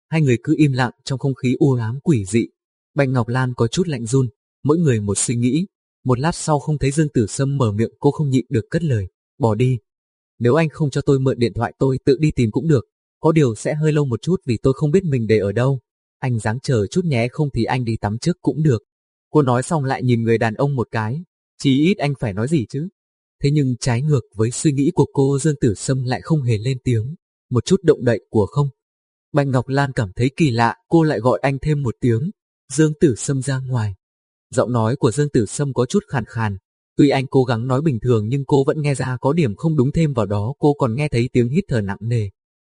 Hai người cứ im lặng trong không khí u ám quỷ dị. Bạch Ngọc Lan có chút lạnh run, mỗi người một suy nghĩ. Một lát sau không thấy Dương Tử Sâm mở miệng, cô không nhịn được cất lời, bỏ đi. Nếu anh không cho tôi mượn điện thoại tôi tự đi tìm cũng được, có điều sẽ hơi lâu một chút vì tôi không biết mình để ở đâu. Anh ráng chờ chút nhé, không thì anh đi tắm trước cũng được. Cô nói xong lại nhìn người đàn ông một cái, chí ít anh phải nói gì chứ. Thế nhưng trái ngược với suy nghĩ của cô, Dương Tử Sâm lại không hề lên tiếng, một chút động đậy của không. Bạch Ngọc Lan cảm thấy kỳ lạ, cô lại gọi anh thêm một tiếng, Dương Tử Sâm ra ngoài. Giọng nói của Dương Tử Sâm có chút khàn khàn, tuy anh cố gắng nói bình thường nhưng cô vẫn nghe ra có điểm không đúng, thêm vào đó cô còn nghe thấy tiếng hít thở nặng nề.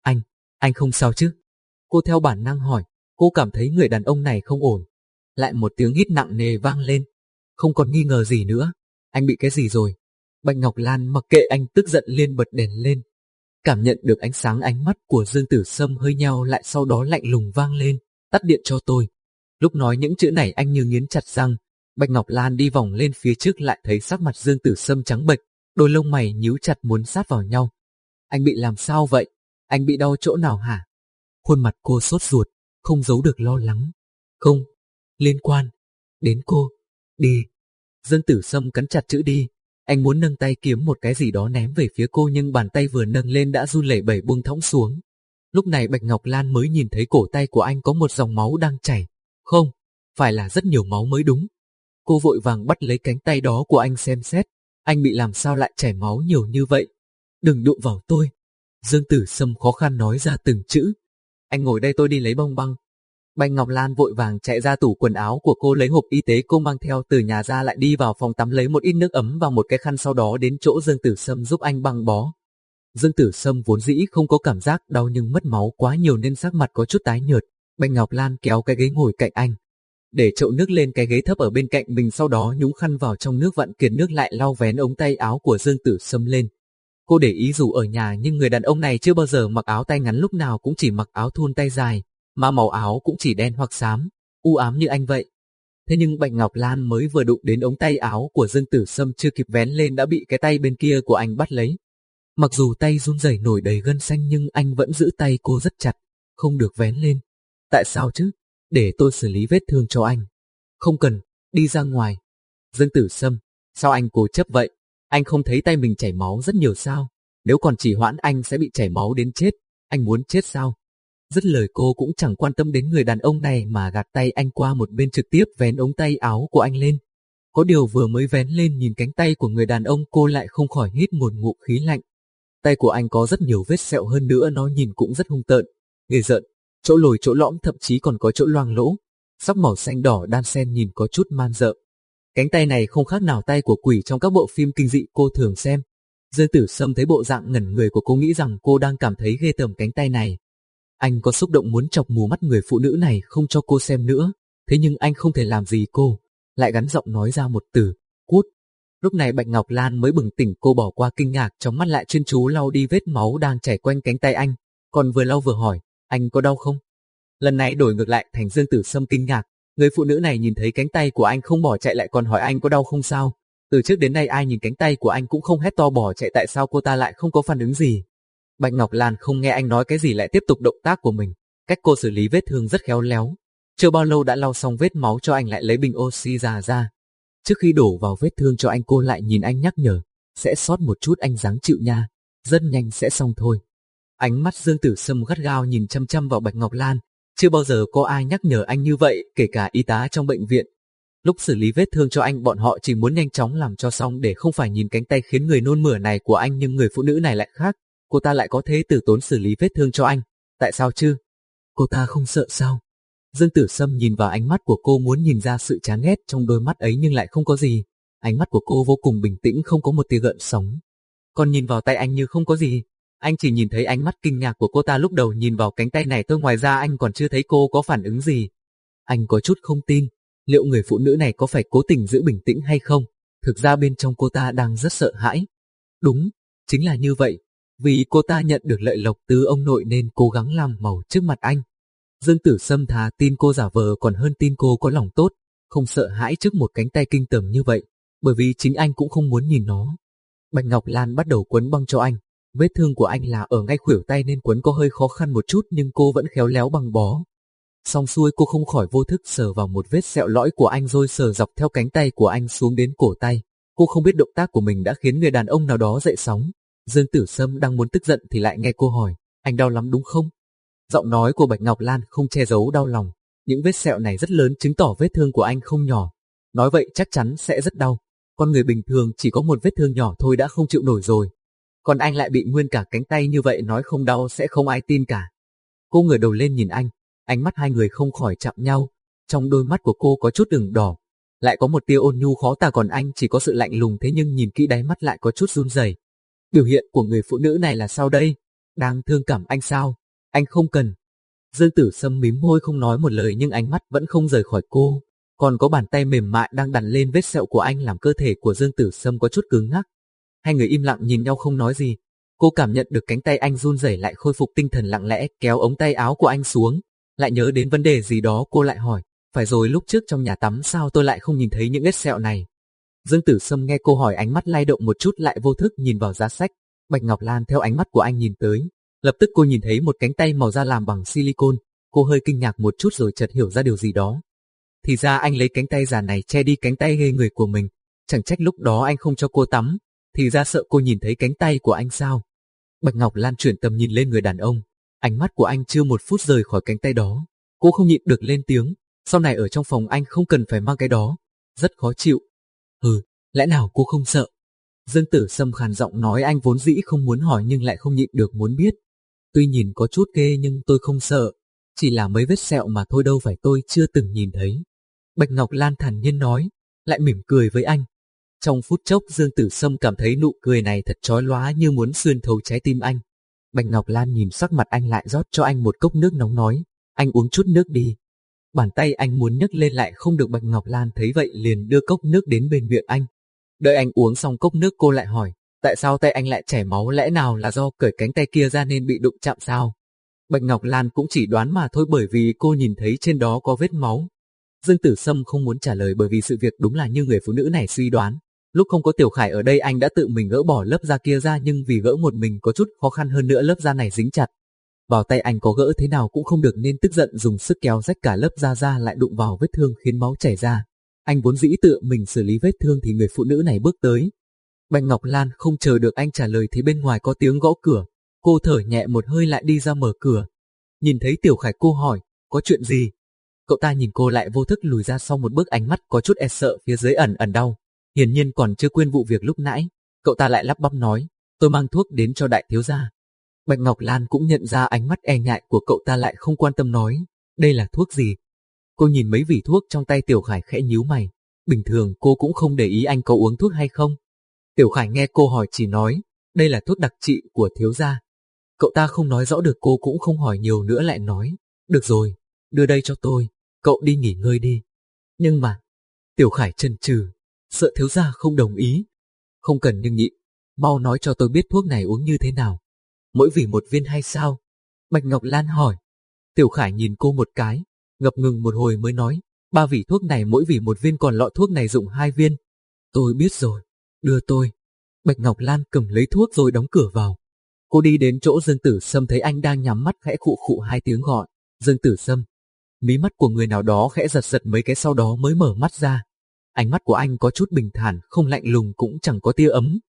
Anh không sao chứ? Cô theo bản năng hỏi, cô cảm thấy người đàn ông này không ổn. Lại một tiếng hít nặng nề vang lên. Không còn nghi ngờ gì nữa. Anh bị cái gì rồi? Bạch Ngọc Lan mặc kệ anh, tức giận liền bật đèn lên. Cảm nhận được ánh sáng, ánh mắt của Dương Tử Sâm hơi nheo lại, sau đó lạnh lùng vang lên, tắt điện cho tôi. Lúc nói những chữ này anh như nghiến chặt răng. Bạch Ngọc Lan đi vòng lên phía trước, lại thấy sắc mặt Dương Tử Sâm trắng bệch, đôi lông mày nhíu chặt muốn sát vào nhau. Anh bị làm sao vậy? Anh bị đau chỗ nào hả? Khuôn mặt cô sốt ruột, không giấu được lo lắng. Không liên quan đến cô. Đi. Dương Tử Sâm cắn chặt chữ đi. Anh muốn nâng tay kiếm một cái gì đó ném về phía cô, nhưng bàn tay vừa nâng lên đã run lẩy bẩy buông thõng xuống. Lúc này Bạch Ngọc Lan mới nhìn thấy cổ tay của anh có một dòng máu đang chảy. Không, phải là rất nhiều máu mới đúng. Cô vội vàng bắt lấy cánh tay đó của anh xem xét. Anh bị làm sao lại chảy máu nhiều như vậy? Đừng đụng vào tôi. Dương Tử Sâm khó khăn nói ra từng chữ. Anh ngồi đây, tôi đi lấy bông băng. Bạch Ngọc Lan vội vàng chạy ra tủ quần áo của cô lấy hộp y tế cô mang theo từ nhà ra, lại đi vào phòng tắm lấy một ít nước ấm và một cái khăn, sau đó đến chỗ Dương Tử Sâm giúp anh băng bó. Dương Tử Sâm vốn dĩ không có cảm giác đau nhưng mất máu quá nhiều nên sắc mặt có chút tái nhợt. Bạch Ngọc Lan kéo cái ghế ngồi cạnh anh, để chậu nước lên cái ghế thấp ở bên cạnh mình, sau đó nhúng khăn vào trong nước vặn kiệt nước lại lau vén ống tay áo của Dương Tử Sâm lên. Cô để ý dù ở nhà nhưng người đàn ông này chưa bao giờ mặc áo tay ngắn, lúc nào cũng chỉ mặc áo thun tay dài, mà màu áo cũng chỉ đen hoặc xám, u ám như anh vậy. Thế nhưng Bạch Ngọc Lan mới vừa đụng đến ống tay áo của Dương Tử Sâm, chưa kịp vén lên đã bị cái tay bên kia của anh bắt lấy. Mặc dù tay run rẩy nổi đầy gân xanh nhưng anh vẫn giữ tay cô rất chặt, không được vén lên. Tại sao chứ? Để tôi xử lý vết thương cho anh. Không cần, đi ra ngoài. Dương Tử Sâm, sao anh cố chấp vậy? Anh không thấy tay mình chảy máu rất nhiều sao? Nếu còn trì hoãn anh sẽ bị chảy máu đến chết. Anh muốn chết sao? Dứt lời cô cũng chẳng quan tâm đến người đàn ông này mà gạt tay anh qua một bên, trực tiếp vén ống tay áo của anh lên. Có điều vừa mới vén lên nhìn cánh tay của người đàn ông, cô lại không khỏi hít một ngụm khí lạnh. Tay của anh có rất nhiều vết sẹo, hơn nữa nó nhìn cũng rất hung tợn, ghê rợn, chỗ lồi chỗ lõm, thậm chí còn có chỗ loang lỗ, sắc màu xanh đỏ đan xen nhìn có chút man rợ. Cánh tay này không khác nào tay của quỷ trong các bộ phim kinh dị cô thường xem. Dương Tử Sâm thấy bộ dạng ngẩn người của cô nghĩ rằng cô đang cảm thấy ghê tởm cánh tay này. Anh có xúc động muốn chọc mù mắt người phụ nữ này không cho cô xem nữa, thế nhưng anh không thể làm gì cô, lại gắn giọng nói ra một từ, cút. Lúc này Bạch Ngọc Lan mới bừng tỉnh, cô bỏ qua kinh ngạc, trong mắt lại chuyên chú lau đi vết máu đang chảy quanh cánh tay anh, còn vừa lau vừa hỏi, anh có đau không? Lần này đổi ngược lại thành Dương Tử Sâm kinh ngạc, người phụ nữ này nhìn thấy cánh tay của anh không bỏ chạy lại còn hỏi anh có đau không sao? Từ trước đến nay ai nhìn cánh tay của anh cũng không hét to bỏ chạy, tại sao cô ta lại không có phản ứng gì? Bạch Ngọc Lan không nghe anh nói cái gì, lại tiếp tục động tác của mình, cách cô xử lý vết thương rất khéo léo. Chưa bao lâu đã lau xong vết máu cho anh, lại lấy bình oxy ra. Trước khi đổ vào vết thương cho anh, cô lại nhìn anh nhắc nhở, sẽ sót một chút anh ráng chịu nha, rất nhanh sẽ xong thôi. Ánh mắt Dương Tử Sâm gắt gao nhìn chăm chăm vào Bạch Ngọc Lan, chưa bao giờ có ai nhắc nhở anh như vậy, kể cả y tá trong bệnh viện. Lúc xử lý vết thương cho anh, bọn họ chỉ muốn nhanh chóng làm cho xong để không phải nhìn cánh tay khiến người nôn mửa này của anh, nhưng người phụ nữ này lại khác, cô ta lại có thể từ tốn xử lý vết thương cho anh, tại sao chứ? Cô ta không sợ sao? Dương Tử Sâm nhìn vào ánh mắt của cô, muốn nhìn ra sự chán ghét trong đôi mắt ấy nhưng lại không có gì. Ánh mắt của cô vô cùng bình tĩnh, không có một tia gợn sóng. Còn nhìn vào tay anh như không có gì. Anh chỉ nhìn thấy ánh mắt kinh ngạc của cô ta lúc đầu nhìn vào cánh tay này thôi, ngoài ra anh còn chưa thấy cô có phản ứng gì. Anh có chút không tin, liệu người phụ nữ này có phải cố tình giữ bình tĩnh hay không? Thực ra bên trong cô ta đang rất sợ hãi. Đúng, chính là như vậy. Vì cô ta nhận được lợi lộc từ ông nội nên cố gắng làm màu trước mặt anh. Dương Tử Sâm thà tin cô giả vờ còn hơn tin cô có lòng tốt, không sợ hãi trước một cánh tay kinh tởm như vậy, bởi vì chính anh cũng không muốn nhìn nó. Bạch Ngọc Lan bắt đầu quấn băng cho anh, Vết thương của anh là ở ngay khuỷu tay nên quấn có hơi khó khăn một chút nhưng cô vẫn khéo léo băng bó. Xong xuôi cô không khỏi vô thức sờ vào một vết sẹo lõi của anh rồi sờ dọc theo cánh tay của anh xuống đến cổ tay. Cô không biết động tác của mình đã khiến người đàn ông nào đó dậy sóng. Dương Tử Sâm đang muốn tức giận thì lại nghe cô hỏi, anh đau lắm đúng không? Giọng nói của Bạch Ngọc Lan không che giấu đau lòng. Những vết sẹo này rất lớn chứng tỏ vết thương của anh không nhỏ. Nói vậy chắc chắn sẽ rất đau. Con người bình thường chỉ có một vết thương nhỏ thôi đã không chịu nổi rồi. Còn anh lại bị nguyên cả cánh tay như vậy, nói không đau sẽ không ai tin cả. Cô ngửa đầu lên nhìn anh, ánh mắt hai người không khỏi chạm nhau. Trong đôi mắt của cô có chút ửng đỏ, lại có một tia ôn nhu khó tả, còn anh chỉ có sự lạnh lùng, thế nhưng nhìn kỹ đáy mắt lại có chút run rẩy. Biểu hiện của người phụ nữ này là sao đây? Đang thương cảm anh sao? Anh không cần. Dương Tử Sâm mím môi không nói một lời nhưng ánh mắt vẫn không rời khỏi cô. Còn có bàn tay mềm mại đang đặt lên vết sẹo của anh làm cơ thể của Dương Tử Sâm có chút cứng ngắc. Hai người im lặng nhìn nhau không nói gì. Cô cảm nhận được cánh tay anh run rẩy lại khôi phục tinh thần, lặng lẽ kéo ống tay áo của anh xuống. Lại nhớ đến vấn đề gì đó cô lại hỏi, phải rồi lúc trước trong nhà tắm sao tôi lại không nhìn thấy những vết sẹo này? Dương Tử Sâm nghe cô hỏi ánh mắt lay động một chút, lại vô thức nhìn vào giá sách. Bạch Ngọc Lan theo ánh mắt của anh nhìn tới. Lập tức cô nhìn thấy một cánh tay màu da làm bằng silicone. Cô hơi kinh ngạc một chút rồi chợt hiểu ra điều gì đó. Thì ra anh lấy cánh tay già này che đi cánh tay ghê người của mình. Chẳng trách lúc đó anh không cho cô tắm. Thì ra sợ cô nhìn thấy cánh tay của anh sao? Bạch Ngọc Lan chuyển tầm nhìn lên người đàn ông. Ánh mắt của anh chưa một phút rời khỏi cánh tay đó. Cô không nhịn được lên tiếng. Sau này ở trong phòng anh không cần phải mang cái đó. Rất khó chịu. Lẽ nào cô không sợ? Dương Tử Sâm khàn giọng nói, anh vốn dĩ không muốn hỏi nhưng lại không nhịn được muốn biết. Tuy nhìn có chút ghê nhưng tôi không sợ. Chỉ là mấy vết sẹo mà thôi, đâu phải tôi chưa từng nhìn thấy. Bạch Ngọc Lan thản nhiên nói, lại mỉm cười với anh. Trong phút chốc Dương Tử Sâm cảm thấy nụ cười này thật chói lóa như muốn xuyên thấu trái tim anh. Bạch Ngọc Lan nhìn sắc mặt anh lại rót cho anh một cốc nước nóng nói, anh uống chút nước đi. Bàn tay anh muốn nhấc lên lại không được, Bạch Ngọc Lan thấy vậy liền đưa cốc nước đến bên miệng anh. Đợi anh uống xong cốc nước cô lại hỏi, tại sao tay anh lại chảy máu, lẽ nào là do cởi cánh tay kia ra nên bị đụng chạm sao? Bạch Ngọc Lan cũng chỉ đoán mà thôi, bởi vì cô nhìn thấy trên đó có vết máu. Dương Tử Sâm không muốn trả lời bởi vì sự việc đúng là như người phụ nữ này suy đoán. Lúc không có Tiểu Khải ở đây anh đã tự mình gỡ bỏ lớp da kia ra, nhưng vì gỡ một mình có chút khó khăn, hơn nữa lớp da này dính chặt vào tay anh, có gỡ thế nào cũng không được nên tức giận dùng sức kéo rách cả lớp da ra, lại đụng vào vết thương khiến máu chảy ra. Anh vốn dĩ tự mình xử lý vết thương thì người phụ nữ này bước tới. Bạch Ngọc Lan không chờ được anh trả lời thì bên ngoài có tiếng gõ cửa. Cô thở nhẹ một hơi lại đi ra mở cửa. Nhìn thấy Tiểu Khải cô hỏi, có chuyện gì? Cậu ta nhìn cô lại vô thức lùi ra sau một bước, ánh mắt có chút e sợ, phía dưới ẩn ẩn đau. Hiển nhiên còn chưa quên vụ việc lúc nãy. Cậu ta lại lắp bắp nói, tôi mang thuốc đến cho đại thiếu gia. Bạch Ngọc Lan cũng nhận ra ánh mắt e ngại của cậu ta, lại không quan tâm nói, đây là thuốc gì? Cô nhìn mấy vỉ thuốc trong tay Tiểu Khải khẽ nhíu mày. Bình thường cô cũng không để ý anh có uống thuốc hay không. Tiểu Khải nghe cô hỏi chỉ nói, đây là thuốc đặc trị của thiếu gia. Cậu ta không nói rõ được, cô cũng không hỏi nhiều nữa, lại nói, được rồi, đưa đây cho tôi, cậu đi nghỉ ngơi đi. Nhưng mà, Tiểu Khải chần chừ, sợ thiếu gia không đồng ý. Không cần nhưng nhị, mau nói cho tôi biết thuốc này uống như thế nào. Mỗi vỉ một viên hay sao? Bạch Ngọc Lan hỏi. Tiểu Khải nhìn cô một cái, ngập ngừng một hồi mới nói, 3 vỉ thuốc này mỗi vỉ một viên, còn lọ thuốc này dụng 2 viên. Tôi biết rồi, đưa tôi. Bạch Ngọc Lan cầm lấy thuốc rồi đóng cửa vào. Cô đi đến chỗ Dương Tử Sâm, thấy anh đang nhắm mắt, khẽ khụ khụ 2 tiếng gọi, Dương Tử Sâm. Mí mắt của người nào đó khẽ giật giật mấy cái, sau đó mới mở mắt ra. Ánh mắt của anh có chút bình thản, không lạnh lùng cũng chẳng có tia ấm,